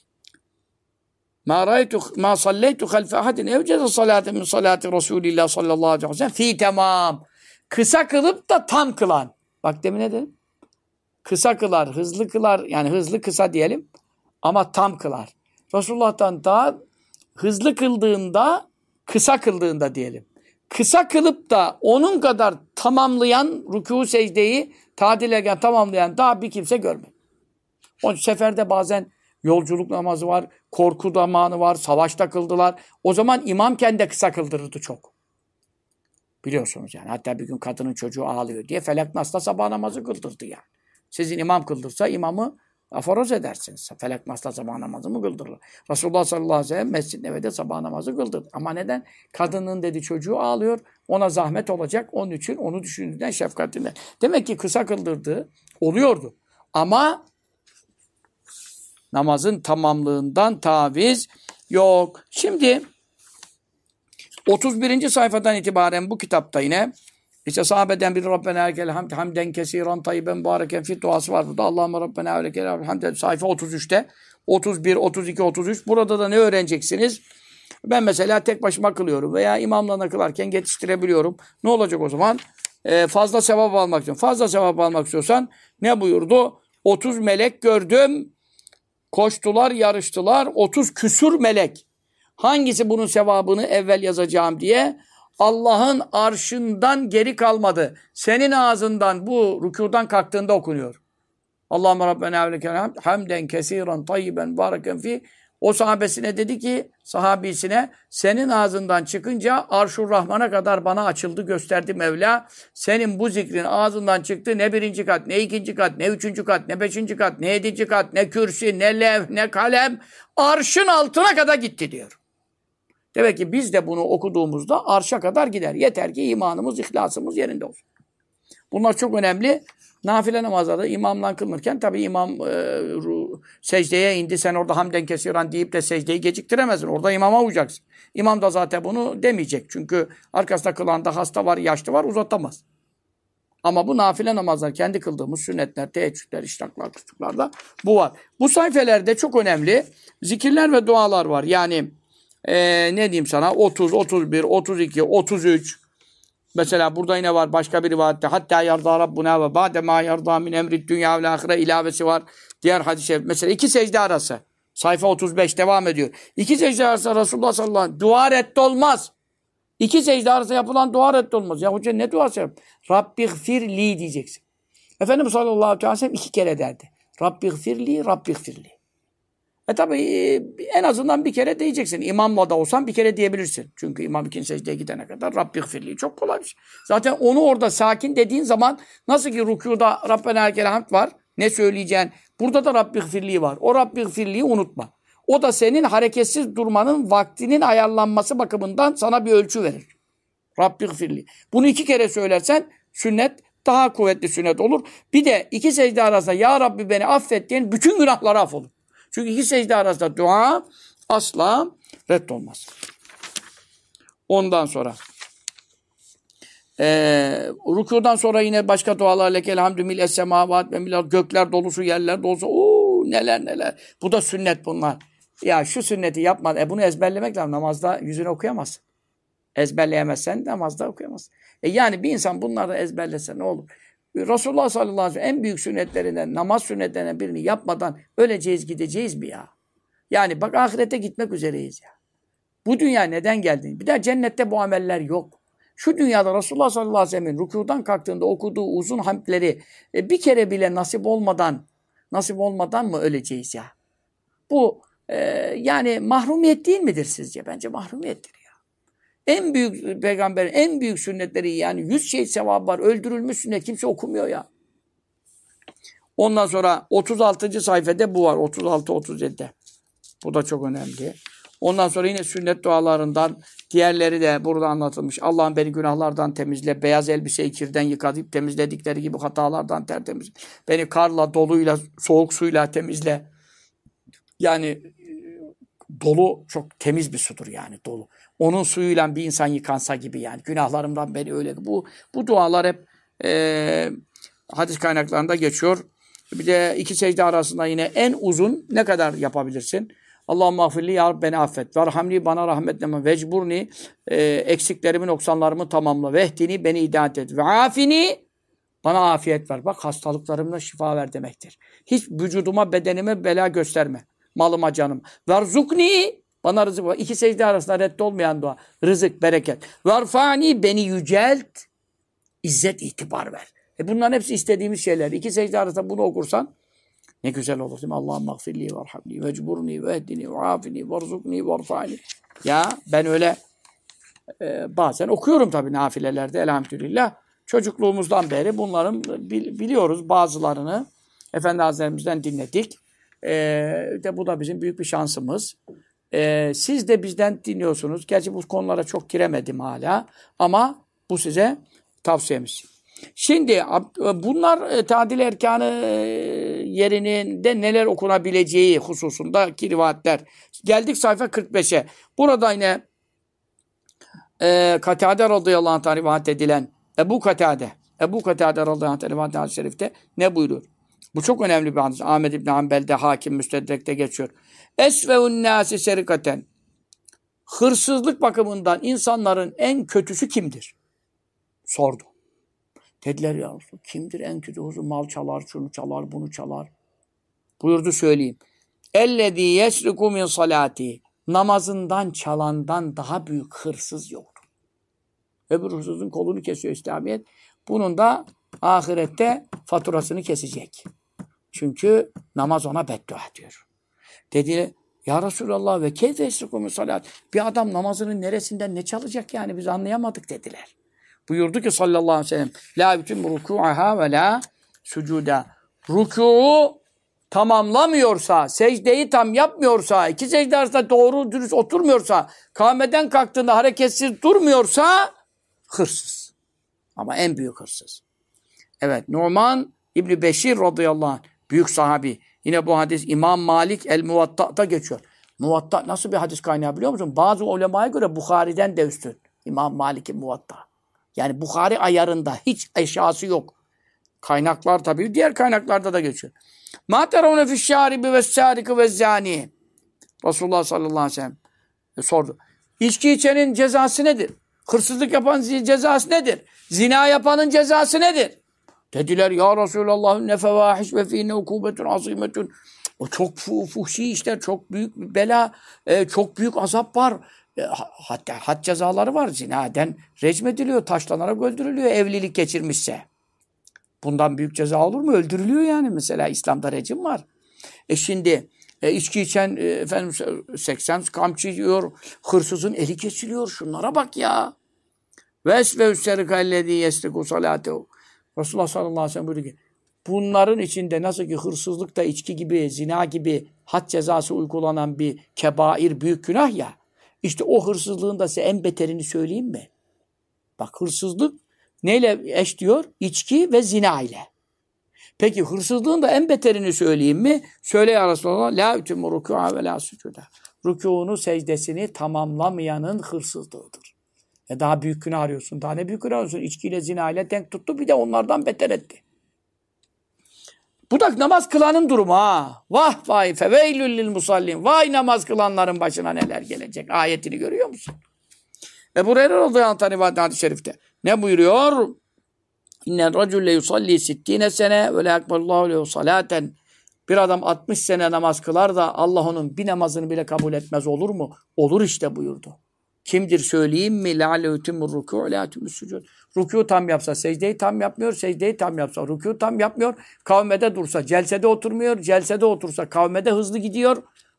ma ra'aytu ma salleytu halfe ahadin evceze salaten min salati Resulillah sallallahu aleyhi ve sellem fi temam. Kısa kılıp da tam kılan. Bak demin ne dedim? Kısa kılar, hızlı kılar. Yani hızlı kısa diyelim. Ama tam kılar. Resulullah'tan daha hızlı kıldığında, kısa kıldığında diyelim. Kısa kılıp da onun kadar tamamlayan, rükû secdeyi tadil ederken tamamlayan daha bir kimse görmedi. O seferde bazen yolculuk namazı var, korku zamanı var, savaşta kıldılar. O zaman imamken de kısa kıldırırdı çok. Biliyorsunuz yani. Hatta bir gün kadının çocuğu ağlıyor diye Felak Nas'ta sabah namazı kıldırdı yani. Sizin imam kıldırsa imamı aforoz edersiniz. Felak Nas'ta sabah namazı mı kıldırılır? Resulullah sallallahu aleyhi ve sellem Mescid-i Nebevi'de sabah namazı kıldırdı. Ama neden? Kadının dedi çocuğu ağlıyor. Ona zahmet olacak. Onun için onu düşündüğünden şefkatinden. Demek ki kısa kıldırdığı oluyordu. Ama namazın tamamlığından taviz yok. Şimdi 31. sayfadan itibaren bu kitapta yine işte sahabeden bir Rabbena lekel hamd hamden kesiran tayyiben mübareken fi duası var burada. Allahümme Rabbena lekel hamd sayfa 33'te 31, 32, 33. Burada da ne öğreneceksiniz? Ben mesela tek başıma kılıyorum veya imamla kılarken yetiştirebiliyorum. Ne olacak o zaman? Fazla sevap almak istiyorum. Fazla sevap almak istiyorsan ne buyurdu? 30 melek gördüm. Koştular, yarıştılar. 30 küsur melek. Hangisi bunun sevabını evvel yazacağım diye Allah'ın arşından geri kalmadı. Senin ağzından bu rükudan kalktığında okunuyor. Allahümme Rabbena lekel hamd hamden kesiran tayyiben mübareken fi. O sahabesine dedi ki, sahabisine senin ağzından çıkınca Arş-ur Rahman'a kadar bana açıldı, gösterdi Mevla. Senin bu zikrin ağzından çıktı ne birinci kat, ne ikinci kat, ne üçüncü kat, ne beşinci kat, ne yedinci kat, ne kürsi, ne levh, ne kalem. Arşın altına kadar gitti diyor. Demek ki biz de bunu okuduğumuzda arşa kadar gider. Yeter ki imanımız, ihlasımız yerinde olsun. Bunlar çok önemli. Nafile namazlarda imamla kılınırken tabii imam secdeye indi. Sen orada hamden kesiran deyip de secdeyi geciktiremezsin. Orada imama uyacaksın. İmam da zaten bunu demeyecek. Çünkü arkasında kılanda hasta var, yaşlı var uzatamaz. Ama bu nafile namazlar, kendi kıldığımız sünnetler, teheccüdler, işraklar, kıstıklarda bu var. Bu sayfelerde çok önemli zikirler ve dualar var. Yani ne diyeyim sana 30, 31, 32, 33. Mesela burada yine var başka bir rivayette. Hatta yarda Rabbuna ve ba'de ma yarda min emrid dünya ve ahire ilavesi var. Diğer hadis-i mesela 2 secde arası. Sayfa 35 devam ediyor. 2 secde arası Resulullah sallallahu aleyhi ve sellem dua reddolmaz. 2 secde arası yapılan dua reddolmaz. Ya hoca ne duası yap? Rabbighfirli diyeceksin. Efendimiz sallallahu aleyhi ve sellem 2 kere derdi. Rabbighfirli, Rabbighfirli. Tabi en azından bir kere diyeceksin. İmamla da olsan bir kere diyebilirsin. Çünkü imam ikinci secdeye gidene kadar Rabbighfirli çok kolay bir şey. Zaten onu orada sakin dediğin zaman nasıl ki rükûda Rabbena lekel hamd var. Ne söyleyeceksin? Burada da Rabbighfirli var. O Rabbighfirli'yi unutma. O da senin hareketsiz durmanın vaktinin ayarlanması bakımından sana bir ölçü verir. Rabbighfirli. Bunu 2 kere söylersen sünnet daha kuvvetli sünnet olur. Bir de 2 secde arasında Ya Rabbi beni affet diyen bütün günahları affolur. Çünkü 2 secde arasında dua asla reddolmaz. Ondan sonra rükudan sonra yine başka dualar lekel hamdü mil es-semavat ve mil gökler dolusu yerler dolusu neler neler. Bu da sünnet bunlar. Ya şu sünneti yapma. Bunu ezberlemek lazım. Namazda yüzünü okuyamazsın. Ezberleyemezsen namazda okuyamazsın. Yani bir insan bunları ezberlese ne olur? Resulullah sallallahu aleyhi ve sellem en büyük sünnetlerinden, namaz sünnetlerinden birini yapmadan öleceğiz gideceğiz mi ya? Yani bak ahirete gitmek üzereyiz ya. Bu dünya neden geldin? Bir daha cennette bu ameller yok. Şu dünyada Resulullah sallallahu aleyhi ve sellem'in rükudan kalktığında okuduğu uzun hamdleri bir kere bile nasip olmadan mı öleceğiz ya? Bu yani mahrumiyet değil midir sizce? Bence mahrumiyettir ya. En büyük peygamberin en büyük sünnetleri yani 100 şehit sevabı var. Öldürülmüş sünnet kimse okumuyor ya. Ondan sonra 36. sayfada bu var. 36-37'de. Bu da çok önemli. Ondan sonra yine sünnet dualarından diğerleri de burada anlatılmış. Allah'ım beni günahlardan temizle. Beyaz elbiseyi kirden yıkayıp temizledikleri gibi hatalardan tertemiz. Beni karla, doluyla, soğuk suyla temizle. Yani dolu çok temiz bir sudur yani dolu. Onun suyuyla bir insan yıkansa gibi yani. Günahlarımdan beni öyle. Bu dualar hep hadis kaynaklarında geçiyor. Bir de iki secde arasında yine en uzun ne kadar yapabilirsin? Allahümme mağfirli ya Rabbi beni affet. Verhamni bana rahmetleme. Vecburni eksiklerimi noksanlarımı tamamla. Vehdini beni hidayet et. Ve afini bana afiyet ver. Bak hastalıklarımla şifa ver demektir. Hiç vücuduma bedenime bela gösterme. Malıma canım. Verzukni bana rızık ver. İki secde arasında reddolmayan dua. Rızık, bereket. Verfani beni yücelt. İzzet, itibar ver. Bunların hepsi istediğimiz şeyler. İki secde arasında bunu okursan ne güzel olur değil mi? Allah'ım mağfirli verhamni vecburni vehdini veafini verzukni verfani. Ya ben öyle bazen okuyorum tabii nafilelerde elhamdülillah. Çocukluğumuzdan beri bunların biliyoruz bazılarını. Efendi Hazretlerimizden dinledik. De bu da bizim büyük bir şansımız. Siz de bizden dinliyorsunuz. Gerçi bu konulara çok giremedim hala. Ama bu size tavsiyemiz. Şimdi bunlar tadil erkanı yerinde neler okunabileceği hususundaki rivayetler. Geldik sayfa 45'e. Burada yine Katade radıyallahu anh'tan rivayet edilen Ebu Katade radıyallahu anh'tan rivayet hadis-i şerifte ne buyuruyor? Bu çok önemli bir hadis. Ahmed İbni Hanbel'de, Hakim Müstedrek'te geçiyor. Esve'un nâsi serikaten. Hırsızlık bakımından insanların en kötüsü kimdir? Sordu. Dediler ya kimdir en kötü hırsız? Mal çalar, şunu çalar, bunu çalar. Buyurdu söyleyeyim. Ellezî yesriku min salâti. Namazından çalandan daha büyük hırsız yoktur. Öbür hırsızın kolunu kesiyor İslamiyet. Bunun da ahirette faturasını kesecek. Çünkü namaz ona beddua diyor. Dedi ya Resulallah ve keyfe yesriku min salâti. Bir adam namazının neresinden ne çalacak yani biz anlayamadık dediler. Buyurdu ki sallallahu aleyhi ve sellem la bütün rükû'aha ve la sucuda. Rükû'u tamamlamıyorsa, secdeyi tam yapmıyorsa, iki secde arasında doğru dürüst oturmuyorsa, kâmeden kalktığında hareketsiz durmuyorsa hırsız. Ama en büyük hırsız. Evet, Numan İbni Beşir radıyallahu anh, büyük sahabi. Yine bu hadis İmam Malik el-Muvatta'da geçiyor. Muvatta nasıl bir hadis kaynağı biliyor musun? Bazı ulemaya göre Bukhari'den de üstün. İmam Malik'in Muvatta. Yani Bukhari ayarında hiç eşyası yok. Kaynaklar tabii diğer kaynaklarda da geçiyor. Ma teravne fi'ş-şâribi ve's-sâriki ve'z-zâni. Resulullah sallallahu aleyhi ve sellem sordu. İçki içenin cezası nedir? Hırsızlık yapanın cezası nedir? Zina yapanın cezası nedir? Dediler ya Resulallah ne fevahiş ve fîne ukûbetun azîmetun. O çok fuhşi işler, çok büyük bela, çok büyük azap var. Hatta had cezaları var. Zinaden recm ediliyor, taşlanarak öldürülüyor evlilik geçirmişse. Bundan büyük ceza olur mu? Öldürülüyor yani. Mesela İslam'da rejim var. Şimdi içki içen efendim 80 kamçı yiyor, hırsızın eli kesiliyor. Şunlara bak ya. Vesve üsserikallezî yesriku salâtehu. Resulullah sallallahu aleyhi ve sellem buyurdu ki bunların içinde nasıl ki hırsızlık da içki gibi, zina gibi had cezası uygulanan bir kebair, büyük günah ya. İşte o hırsızlığın da size en beterini söyleyeyim mi? Bak hırsızlık neyle eş diyor? İçki ve zina ile. Peki hırsızlığın da en beterini söyleyeyim mi? Söyle ya Resulallah. La ütümü rükû'a ve la sucuda. Rükûnu, secdesini tamamlamayanın hırsızlığıdır. Daha büyük günah arıyorsun. Daha ne büyük günah arıyorsun? İçkiyle, zina ile denk tuttu. Bir de onlardan beter etti. Bu da namaz kılanın durumu ha. Vah vay feveylül lil musallin. Vay namaz kılanların başına neler gelecek. Ayetini görüyor musun? Ebu Hureyre radıyallahu anh hadis-i şerifte. Ne buyuruyor? İnnen racule yusalli 60 sene ve la ekbalullahu lehu salaten. Bir adam 60 sene namaz kılar da Allah onun bir namazını bile kabul etmez olur mu? Olur işte buyurdu. Kimdir söyleyeyim mi? لَعَلَّهُ تِمُّ الرُّكُوعُ لَا تِمُّ السُّجُودُ. Rükû tam yapsa, secdeyi tam yapmıyor, secdeyi tam yapsa, rükû tam yapmıyor, kavmede dursa, celsede oturmuyor, celsede otursa, kavmede hızlı gidiyor,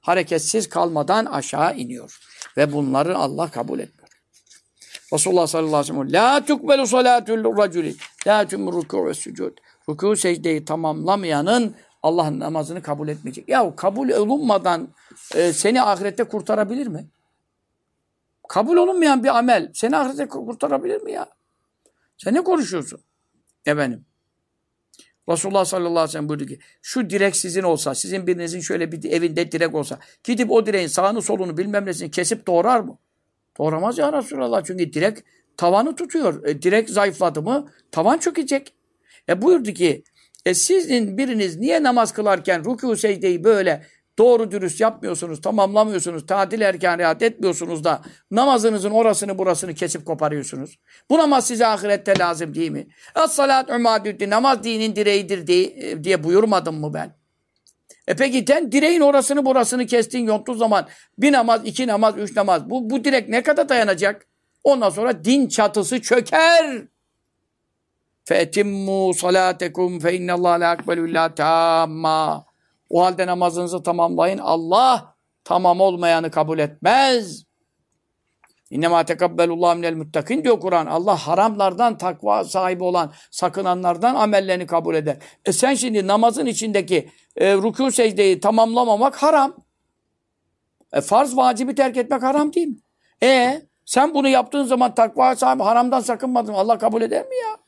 hareketsiz kalmadan aşağı iniyor. Ve bunları Allah kabul etmiyor. Resulullah sallallahu aleyhi ve sellem la tukbelu salatul raculi la tumur ruku ve sucud. Ruku secdeyi tamamlamayanın Allah'ın namazını kabul etmeyecek. Ya kabul olunmadan seni ahirette kurtarabilir mi? Kabul olunmayan bir amel seni ahirette kurtarabilir mi ya? Sen ne konuşuyorsun? Efendim. Resulullah sallallahu aleyhi ve sellem buyurdu ki şu direk sizin olsa, sizin birinizin şöyle bir evinde direk olsa, gidip o direğin sağını solunu bilmem nesini kesip doğrar mı? Doğramaz ya Resulallah. Çünkü direk tavanı tutuyor. Direk zayıfladı mı tavan çökecek. Buyurdu ki sizin biriniz niye namaz kılarken rükû secdeyi böyle doğru dürüst yapmıyorsunuz, tamamlamıyorsunuz, tadil erken riayet etmiyorsunuz da namazınızın orasını burasını kesip koparıyorsunuz. Bu namaz size ahirette lazım değil mi? Es-salat umadüddin, namaz dinin direğidir diye buyurmadım mı ben? Peki sen direğin orasını burasını kestiğin yonttuğun zaman bir namaz, iki namaz, üç namaz bu direk ne kadar dayanacak? Ondan sonra din çatısı çöker. فَاَتِمُّوا صَلَاتَكُمْ فَاِنَّ اللّٰهَ لَا اَقْبَلُ اِلَّا تَامًّا. O halde namazınızı tamamlayın. Allah tamam olmayanı kabul etmez. İnnemâ tekabbelullâhu minel muttakin diyor Kur'an. Allah haramlardan takva sahibi olan, sakınanlardan amellerini kabul eder. Sen şimdi namazın içindeki rükû secdeyi tamamlamamak haram. Farz vacibi terk etmek haram değil mi? Sen bunu yaptığın zaman takva sahibi haramdan sakınmadın. Allah kabul eder mi ya?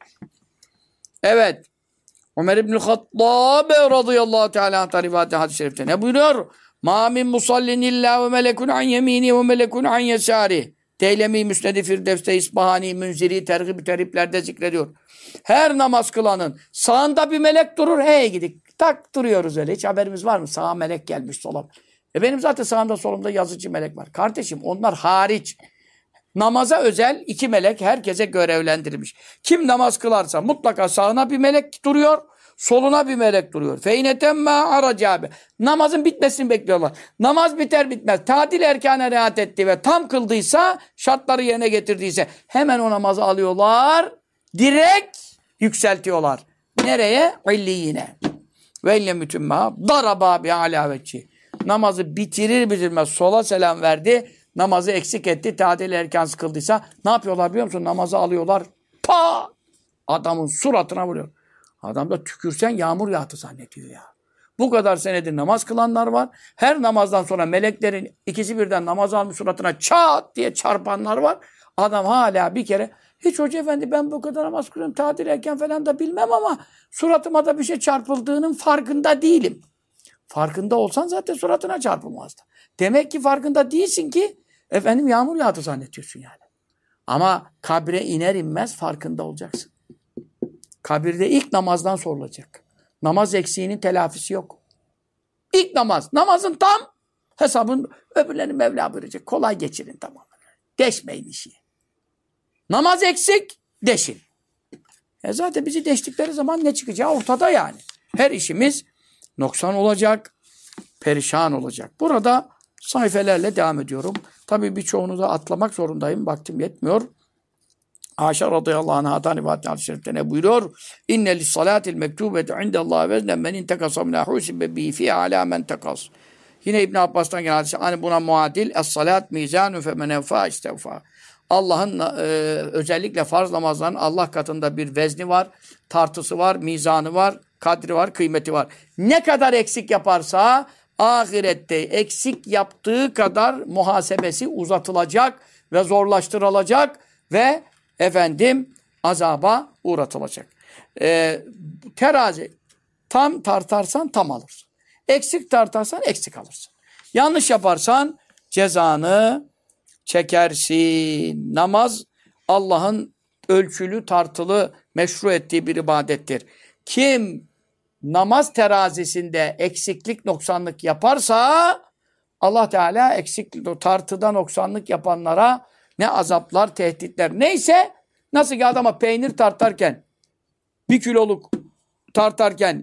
Evet. Ömer İbn-i Hattab radıyallahu teala anh'ta rivayet hadis-i şerifte ne buyuruyor? مَا مِنْ مُصَلِّنْ اِلَّا وَمَلَكٌ عَنْ يَم۪ينِ وَمَلَكٌ عَنْ يَسَارِ. Deylemi, Müsned-i Firdevs'te, İsbahani, Münziri, Tergib-i Terhiplerde zikrediyor. Her namaz kılanın sağında bir melek durur. Gidik. Tak duruyoruz öyle. Hiç haberimiz var mı? Sağa melek gelmiş, sola. Benim zaten sağımda solumda yazıcı melek var. Kardeşim onlar hariç. Namaza özel 2 melek herkese görevlendirilmiş. Kim namaz kılarsa mutlaka sağına bir melek duruyor, soluna bir melek duruyor. Feynetemma aracabe. Namazın bitmesini bekliyorlar. Namaz biter bitmez. Tadil erkâne riayet etti ve tam kıldıysa, şartları yerine getirdiyse hemen o namazı alıyorlar. Direkt yükseltiyorlar. Nereye? İlliyine. Ve ille mütümma daraba bi alavetçi. Namazı bitirir bitirmez sola selam verdi. Namazı eksik etti. Tadil erken kıldıysa ne yapıyorlar biliyor musun? Namazı alıyorlar. Adamın suratına vuruyor. Adam da tükürsen yağmur yağdı zannediyor ya. Bu kadar senedir namaz kılanlar var. Her namazdan sonra meleklerin ikisi birden namaz almış suratına çat diye çarpanlar var. Adam hala bir kere hiç hoca efendi ben bu kadar namaz kılıyorum tadil erken falan da bilmem ama suratıma da bir şey çarpıldığının farkında değilim. Farkında olsan zaten suratına çarpılmazdı. Demek ki farkında değilsin ki efendim yağmur yağdı zannediyorsun yani. Ama kabre iner inmez farkında olacaksın. Kabirde ilk namazdan sorulacak. Namaz eksiğinin telafisi yok. İlk namaz. Namazın tam hesabın öbürlerini Mevla buyuracak. Kolay geçirin tamamen. Deşmeyin işi. Namaz eksik, deşin. Zaten bizi deştikleri zaman ne çıkacağı ortada yani. Her işimiz noksan olacak, perişan olacak. Burada sayfelerle devam ediyorum. Tabii birçoğunu da atlamak zorundayım. Vaktim yetmiyor. Ayşe radıyallahu anh'a'dan rivayet hadis-i şerifte ne buyuruyor? İnne lis-salatil mektubeti indellahi veznen men intekasa min husibe bi fi ala men tekas. Yine İbn Abbas'tan gelen hadis hani buna muadil es-salat mizanun fe men enfa istevfa. Allah'ın özellikle farz namazların Allah katında bir vezni var, tartısı var, mizanı var, kadri var, kıymeti var. Ne kadar eksik yaparsa ahirette eksik yaptığı kadar muhasebesi uzatılacak ve zorlaştırılacak ve azaba uğratılacak. Terazi tam tartarsan tam alırsın. Eksik tartarsan eksik alırsın. Yanlış yaparsan cezanı çekersin. Namaz Allah'ın ölçülü, tartılı, meşru ettiği bir ibadettir. Kim namaz terazisinde eksiklik, noksanlık yaparsa Allah Teala eksiklik, tartıda noksanlık yapanlara ne azaplar, tehditler neyse nasıl ki adama peynir tartarken 1 kiloluk tartarken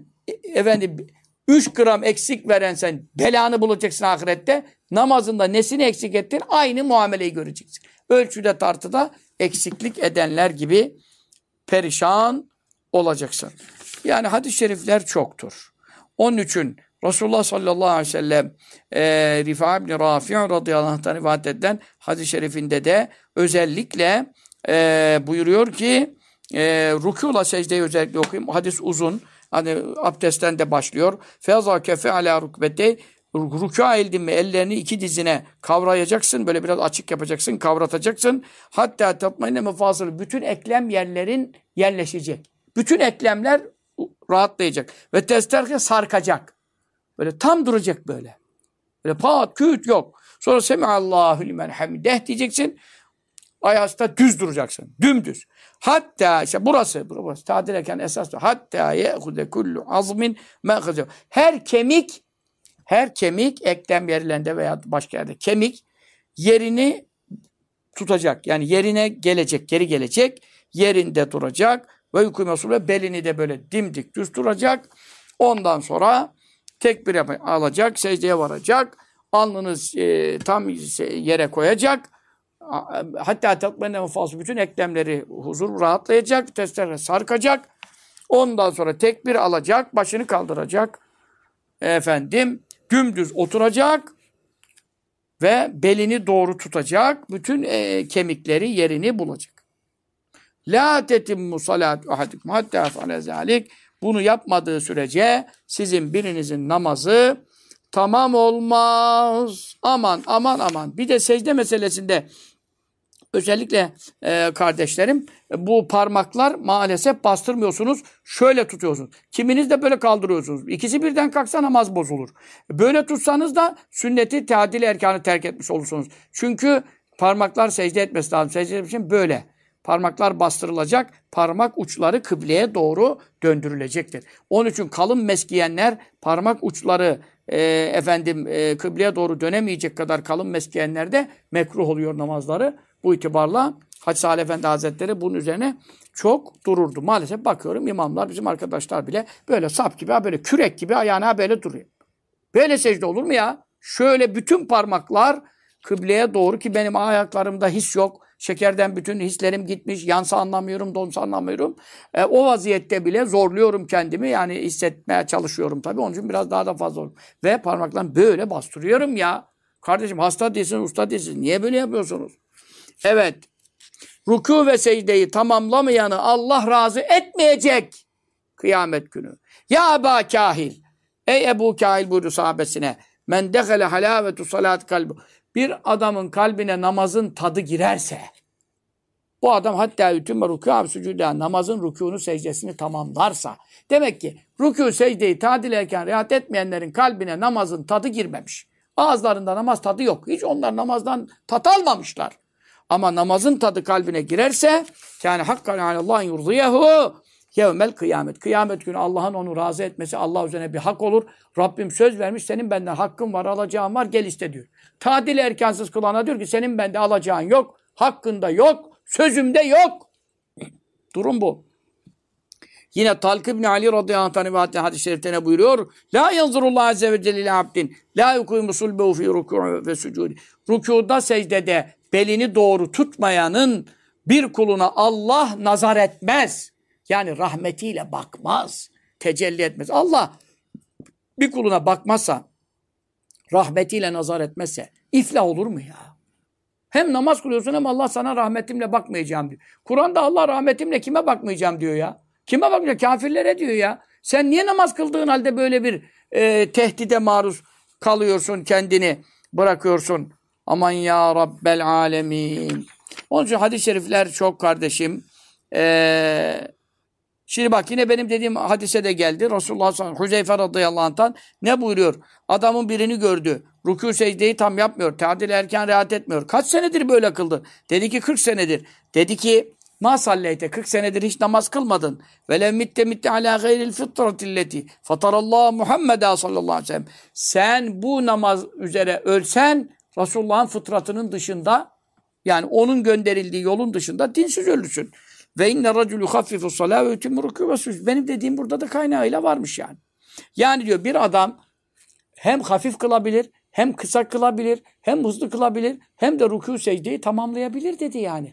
3 gram eksik veren sen belanı bulacaksın ahirette. Namazında nesini eksik ettin? Aynı muameleyi göreceksin. Ölçüde tartıda eksiklik edenler gibi perişan olacaksın. Yani hadis-i şerifler çoktur. Onun için Resulullah sallallahu aleyhi ve sellem Rifa ibn Rafi' radıyallahu anh'tan rivayet edilen hadis-i şerifinde de özellikle buyuruyor ki rükûla secdeyi özellikle okuyayım. Hadis uzun. Hani abdestten de başlıyor. Feza kefe ala rukbetey. Rükûa eldin mi ellerini iki dizine kavrayacaksın. Böyle biraz açık yapacaksın. Kavratacaksın. Hatta tatmayne mefasılı. Bütün eklem yerlerin yerleşecek. Bütün eklemler rahatlayacak. Ve testerke sarkacak. Böyle tam duracak böyle. Böyle pat küt yok. Sonra Semihallahu limen hamideh diyeceksin. Ayakta düz duracaksın. Dümdüz. Hatta işte burası tadil ederken esas hatta ye'hude kullu azmin me'khazev. Her kemik eklem yerlerinde veya başka yerde kemik yerini tutacak. Yani yerine gelecek, geri gelecek. Yerinde duracak. Ve yukumesul belini de böyle dimdik düz duracak. Ondan sonra tekbir alacak, secdeye varacak. Alnını tam yere koyacak. Hatta tatmenne mufası bütün eklemleri huzur rahatlayacak, testlerle sarkacak. Ondan sonra tekbir alacak, başını kaldıracak. Dümdüz oturacak ve belini doğru tutacak. Bütün kemikleri yerini bulacak. La tetimmu salatu ahadikum hatta fa'ale zalik. Bunu yapmadığı sürece sizin birinizin namazı tamam olmaz. Aman. Bir de secde meselesinde özellikle kardeşlerim bu parmaklar maalesef bastırmıyorsunuz. Şöyle tutuyorsunuz. Kiminiz de böyle kaldırıyorsunuz. İkisi birden kalksa namaz bozulur. Böyle tutsanız da sünneti teadil erkanı terk etmiş olursunuz. Çünkü parmaklar secde etmesi lazım. Secde etmek için böyle. Parmaklar bastırılacak. Parmak uçları kıbleye doğru döndürülecektir. Onun için kalın mesk giyenler parmak uçları kıbleye doğru dönemeyecek kadar kalın mesk giyenler de mekruh oluyor namazları. Bu itibarla Hacı Salih Efendi Hazretleri bunun üzerine çok dururdu. Maalesef bakıyorum imamlar, bizim arkadaşlar bile böyle sap gibi, böyle kürek gibi ayağına böyle duruyor. Böyle secde olur mu ya? Şöyle bütün parmaklar kıbleye doğru ki benim ayaklarımda his yok. Şekerden bütün hislerim gitmiş. Yansa anlamıyorum, donsa anlamıyorum. O vaziyette bile zorluyorum kendimi. Yani hissetmeye çalışıyorum tabii. Onun için biraz daha da fazla olur. Ve parmaklarımı böyle bastırıyorum ya. Kardeşim hasta değilsiniz, usta değilsiniz. Niye böyle yapıyorsunuz? Evet. Rükû ve secdeyi tamamlamayanı Allah razı etmeyecek kıyamet günü. Ya Eba Kahil. Ey Ebu Kahil buyurdu sahabesine. Men dehale halavetu salat kalbi. Bir adamın kalbine namazın tadı girerse o adam hatta ütümme rükû sucûdâ namazın rükûnu secdesini tamamlarsa demek ki rükû secdeyi tadil ederken rahat etmeyenlerin kalbine namazın tadı girmemiş. Ağızlarında namaz tadı yok. Hiç onlar namazdan tat almamışlar. Ama namazın tadı kalbine girerse yani hakkan alallâhin yurdiyehu yevmel kıyamet. Kıyamet günü Allah'ın onu razı etmesi Allah üzerine bir hak olur. Rabbim söz vermiş senin benden hakkın var, alacağın var gel iste diyor. Tadil erkansız kılana diyor ki senin bende alacağın yok, hakkında yok, sözümde yok. Durum bu. Yine Talk ibn Ali radıyallahu anh hadis-i şerifte ne buyuruyor? La yanzurullah azze ve celle ila abdin la yukimu sulbehu fi rükû ve sucûd. Rükûda secdede belini doğru tutmayanın bir kuluna Allah nazar etmez. Yani rahmetiyle bakmaz. Tecelli etmez. Allah bir kuluna bakmazsa, rahmetiyle nazar etmezse iflah olur mu ya? Hem namaz kılıyorsun hem Allah sana rahmetimle bakmayacağım diyor. Kur'an'da Allah rahmetimle kime bakmayacağım diyor ya. Kime bakmayacağım? Kafirlere diyor ya. Sen niye namaz kıldığın halde böyle bir tehdide maruz kalıyorsun, kendini bırakıyorsun? Aman ya Rabbel alemin. Onun için hadis-i şerifler çok kardeşim. Şimdi bak yine benim dediğim hadise de geldi. Resulullah sallallahu aleyhi ve sellem Huzeyfe radıyallahu anh'tan ne buyuruyor? Adamın birini gördü. Rükû secdeyi tam yapmıyor. Teadil erken rahat etmiyor. Kaç senedir böyle kıldı? Dedi ki 40 senedir. Dedi ki ma salleyte 40 senedir hiç namaz kılmadın. Ve lev mitte ala gayril fitratilleti fatarallahu Muhammeden sallallahu aleyhi ve sellem. Sen bu namaz üzere ölsen Resulullah'ın fıtratının dışında yani onun gönderildiği yolun dışında dinsiz ölürsün. Ve inne raculu haffifu salâ ve yutimmu rükû ve sucûd. Benim dediğim burada da kaynağıyla varmış yani. Yani diyor bir adam hem hafif kılabilir, hem kısa kılabilir, hem hızlı kılabilir, hem de rükû secdeyi tamamlayabilir dedi yani.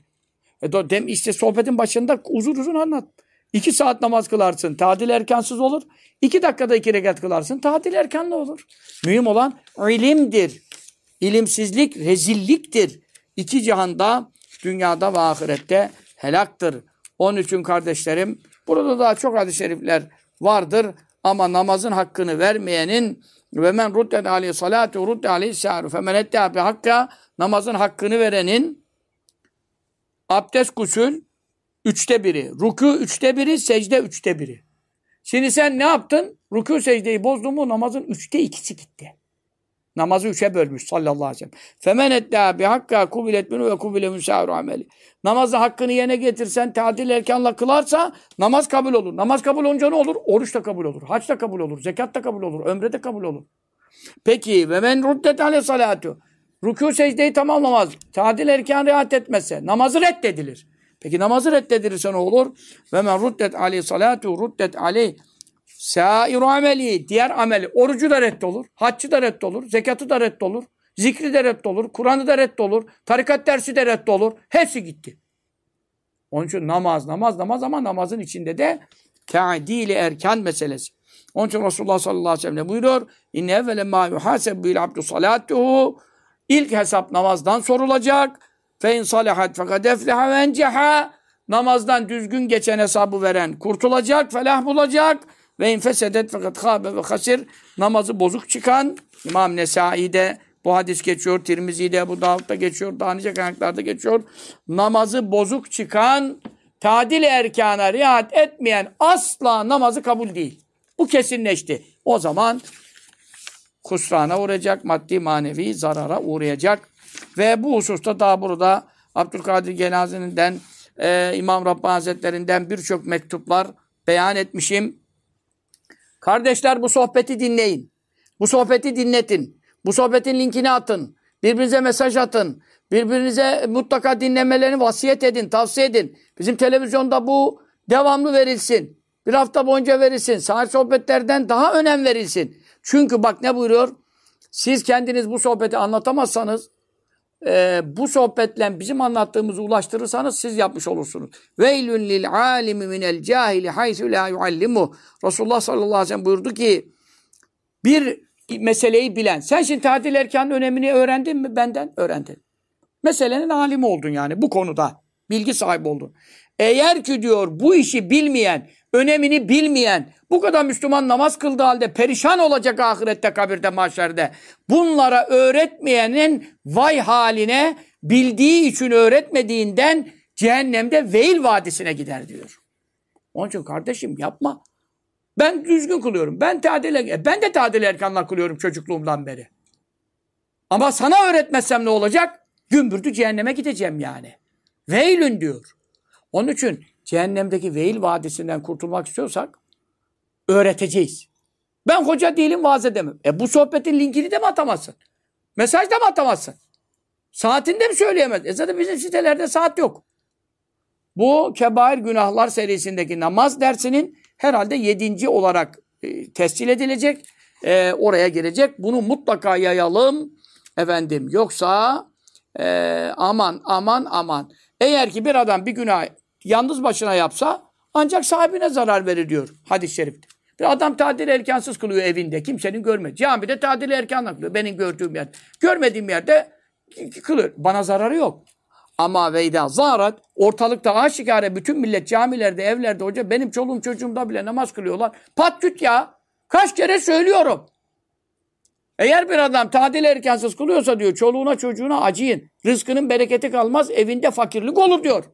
İşte sohbetin başında uzun uzun anlat. 2 saat namaz kılarsın, tadil erkansız olur. 2 dakikada 2 rekat kılarsın. Tadil erkanlı olur. Mühim olan ilimdir. İlimsizlik rezilliktir. 2 cihanda, dünyada ve ahirette helaktır. Onun için kardeşlerim, burada daha çok hadis-i şerifler vardır. Ama namazın hakkını vermeyenin ve men ruddet aleyhi salatu ruddet aleyhi sâru femen ettâ bi hakka, namazın hakkını verenin abdest, gusül 1/3, ruku 1/3, secde 1/3. Şimdi sen ne yaptın? Ruku secdeyi bozdun mu namazın 2/3 gitti. Namazı 3'e bölmüş sallallahu aleyhi ve sellem. Femen ettâ bi hakka kubilet minhu ve kubile min sâru ameli. Namazın hakkını yerine getirsen, tadil erkanla kılarsa namaz kabul olur. Namaz kabul olunca ne olur? Oruç da kabul olur. Hac da kabul olur. Zekat da kabul olur. Ömre de kabul olur. Peki ve men ruddet ale salatu. Rükû secdeyi tamamlamaz. Tadil erkan riayet etmezse namazı reddedilir. Peki namazı reddedilirse ne olur? Ve men ruddet aleyhi salatu ruddet aleyh sâiru ameli. Diğer ameli. Orucu da reddolur. Haccı da reddolur. Zekatı da reddolur. Zikri de reddolur. Kur'an'ı da reddolur. Tarikat dersi de reddolur. Hepsi gitti. Onun için namaz ama namazın içinde de te'dil-i erkan meselesi. Onun için Resulullah sallallahu aleyhi ve sellem buyuruyor? İnne evvele mâ yuhâsebu bil abdu salâtuhu. İlk hesap namazdan sorulacak. Fe in salihat fekad efleha ve enceha. Namazdan düzgün geçen hesabı veren kurtulacak, felah bulacak. Ve in fesedet fekad khâbe ve hasir. Namazı bozuk çıkan, İmam Nesai'de bu hadis geçiyor, Tirmizi'de, Ebu Davud'da geçiyor, daha nice kaynaklarda geçiyor. Namazı bozuk çıkan, tadil-i erkana riayet etmeyen asla namazı kabul değil. Bu kesinleşti. O zaman kusrana uğrayacak, maddi manevi zarara uğrayacak. Ve bu hususta daha burada Abdülkadir Geylani'den, İmam Rabbani Hazretlerinden birçok mektuplar beyan etmişim. Kardeşler bu sohbeti dinleyin. Bu sohbeti dinletin. Bu sohbetin linkini atın. Birbirinize mesaj atın. Birbirinize mutlaka dinlemelerini vasiyet edin, tavsiye edin. Bizim televizyonda bu devamlı verilsin. Bir hafta boyunca verilsin. Sahih sohbetlerden daha önem verilsin. Çünkü bak ne buyuruyor? Siz kendiniz bu sohbeti anlatamazsanız, bu sohbetle bizim anlattığımızı ulaştırırsanız siz yapmış olursunuz. Veylün lil alimi minel cahili haythu la yuallimu. Resulullah sallallahu aleyhi ve sellem buyurdu ki bir meseleyi bilen. Sen şimdi tadil erkanın önemini öğrendin mi? Benden öğrendin. Meselenin alimi oldun yani bu konuda. Bilgi sahibi oldun. Eğer ki diyor bu işi bilmeyen, önemini bilmeyen, bu kadar Müslüman namaz kıldığı halde perişan olacak ahirette, kabirde, mahşerde. Bunlara öğretmeyenin vay haline, bildiği için öğretmediğinden cehennemde Veil Vadisi'ne gider diyor. Onun için kardeşim yapma. Ben düzgün kılıyorum. Ben de tadil erkanla kılıyorum çocukluğumdan beri. Ama sana öğretmezsem ne olacak? Gümbürdü cehenneme gideceğim yani. Veylün diyor. Onun için cehennemdeki Veil Vadisi'nden kurtulmak istiyorsak öğreteceğiz. Ben hoca değilim, vaaz edemem. Bu sohbetin linkini de mi atamazsın? Mesaj da mı atamazsın? Saatinde mi söyleyemez? Zaten bizim sitelerde saat yok. Bu Kebair Günahlar serisindeki namaz dersinin herhalde 7. olarak tescil edilecek. Oraya gelecek. Bunu mutlaka yayalım. Efendim yoksa aman. Eğer ki bir adam bir günah yalnız başına yapsa ancak sahibine zarar verir diyor hadis-i şerifte. Bir adam tadil erkansız kılıyor evinde. Kimsenin görmediği. Camide tadil erkanla kılıyor. Benim gördüğüm yerde. Görmediğim yerde kılıyor. Bana zararı yok. Ama veyda zarat ortalıkta aşikare bütün millet camilerde, evlerde hoca benim çoluğum çocuğumda bile namaz kılıyorlar. Patküt ya. Kaç kere söylüyorum. Eğer bir adam tadil erkansız kılıyorsa diyor çoluğuna çocuğuna acıyın. Rızkının bereketi kalmaz, evinde fakirlik olur diyor.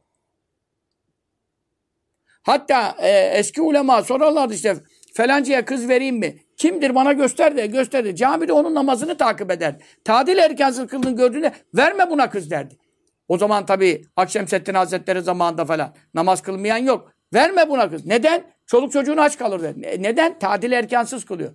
Hatta eski ulema sorarlardı işte falancaya kız vereyim mi? Kimdir bana göster de. Camide onun namazını takip eder. Tadil erkansız kıldığını gördüğünde verme buna kız derdi. O zaman tabii Akşemseddin Hazretleri zamanında falan namaz kılmayan yok. Verme buna kız. Neden? Çoluk çocuğun aç kalır dedi. Neden? Tadil erkansız kılıyor.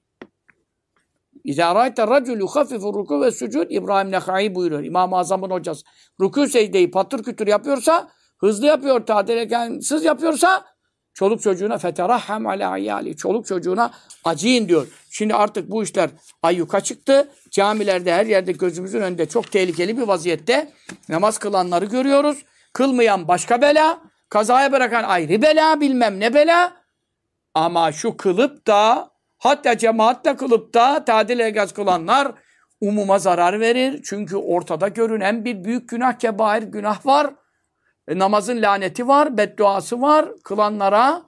İzâ râite racul yuhaffifu rükû ve sucud İbrahim Nekhai buyuruyor. İmam-ı Azam'ın hocası. Rükû secdeyi patır kütür yapıyorsa, hızlı yapıyor, tadil erkansız yapıyorsa çoluk çocuğuna feterahhem alâ iyâli. Çoluk çocuğuna acıyın diyor. Şimdi artık bu işler ayyuka çıktı. Camilerde her yerde gözümüzün önünde çok tehlikeli bir vaziyette namaz kılanları görüyoruz. Kılmayan başka bela, kazaya bırakan ayrı bela, bilmem ne bela. Ama şu kılıp da hatta cemaatle kılıp da tadil ergaz kılanlar umuma zarar verir. Çünkü ortada görünen bir büyük günah, kebair günah var. Namazın laneti var, bedduası var kılanlara.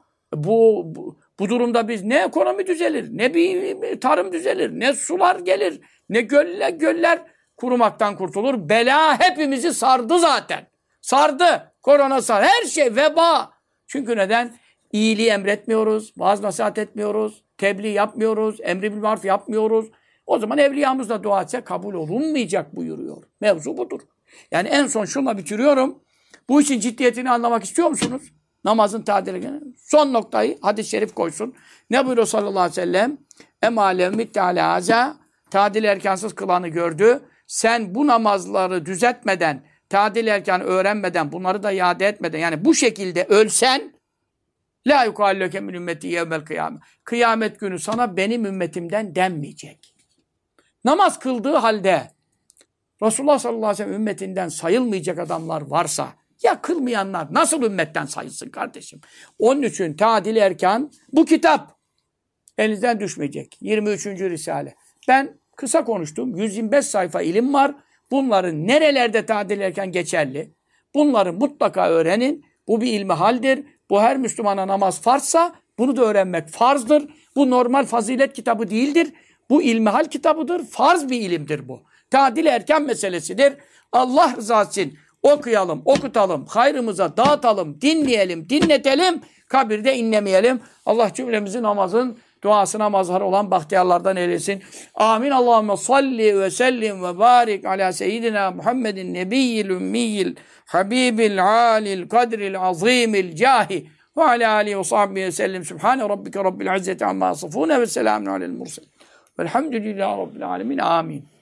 Bu durumda biz ne ekonomi düzelir, ne bir tarım düzelir, ne sular gelir, ne göller kurumaktan kurtulur. Bela hepimizi sardı zaten. Sardı. Korona sardı. Her şey veba. Çünkü neden? İyiliği emretmiyoruz, vaaz nasihat etmiyoruz, tebliğ yapmıyoruz, emri bil maruf yapmıyoruz. O zaman evliyamız da dua etse kabul olunmayacak buyuruyor. Mevzu budur. Yani en son şunla bitiriyorum. Bu işin ciddiyetini anlamak istiyor musunuz? Namazın tadili. Son noktayı hadis-i şerif koysun. Ne buyuruyor sallallahu aleyhi ve sellem? Emâlev mittâle hâzâ. Tadil erkansız kılanı gördü. Sen bu namazları düzeltmeden, tadil erkanı öğrenmeden, bunları da iade etmeden, yani bu şekilde ölsen, lâ yukâlleke min ümmeti yevmel kıyamet. Kıyamet günü sana benim ümmetimden denmeyecek. Namaz kıldığı halde Resulullah sallallahu aleyhi ve sellem ümmetinden sayılmayacak adamlar varsa, ya kılmayanlar nasıl ümmetten sayılsın kardeşim? Onun için tadil erkan bu kitap elinizden düşmeyecek. 23. Risale. Ben kısa konuştum. 125 sayfa ilim var. Bunların nerelerde tadil erkan geçerli? Bunları mutlaka öğrenin. Bu bir ilmihaldir. Bu her Müslümana namaz farzsa bunu da öğrenmek farzdır. Bu normal fazilet kitabı değildir. Bu ilmihal kitabıdır. Farz bir ilimdir bu. Tadil erkan meselesidir. Allah rızası için okuyalım, okutalım, hayrımıza dağıtalım, dinleyelim, dinletelim, kabirde inlemeyelim. Allah cümlemizi namazın duasına mazhar olan bahtiyarlardan eylesin. Amin. Allahümme salli ve sellim ve barik ala seyyidina Muhammedin nebiyyil ümmiyil habibil alil kadril azimil cahi ve ala alihi ve sahbihi ve sellim. Sübhane rabbike rabbil izzeti amma yasifune ve selamun alel murselin. Velhamdülillahi rabbil alemin. Amin.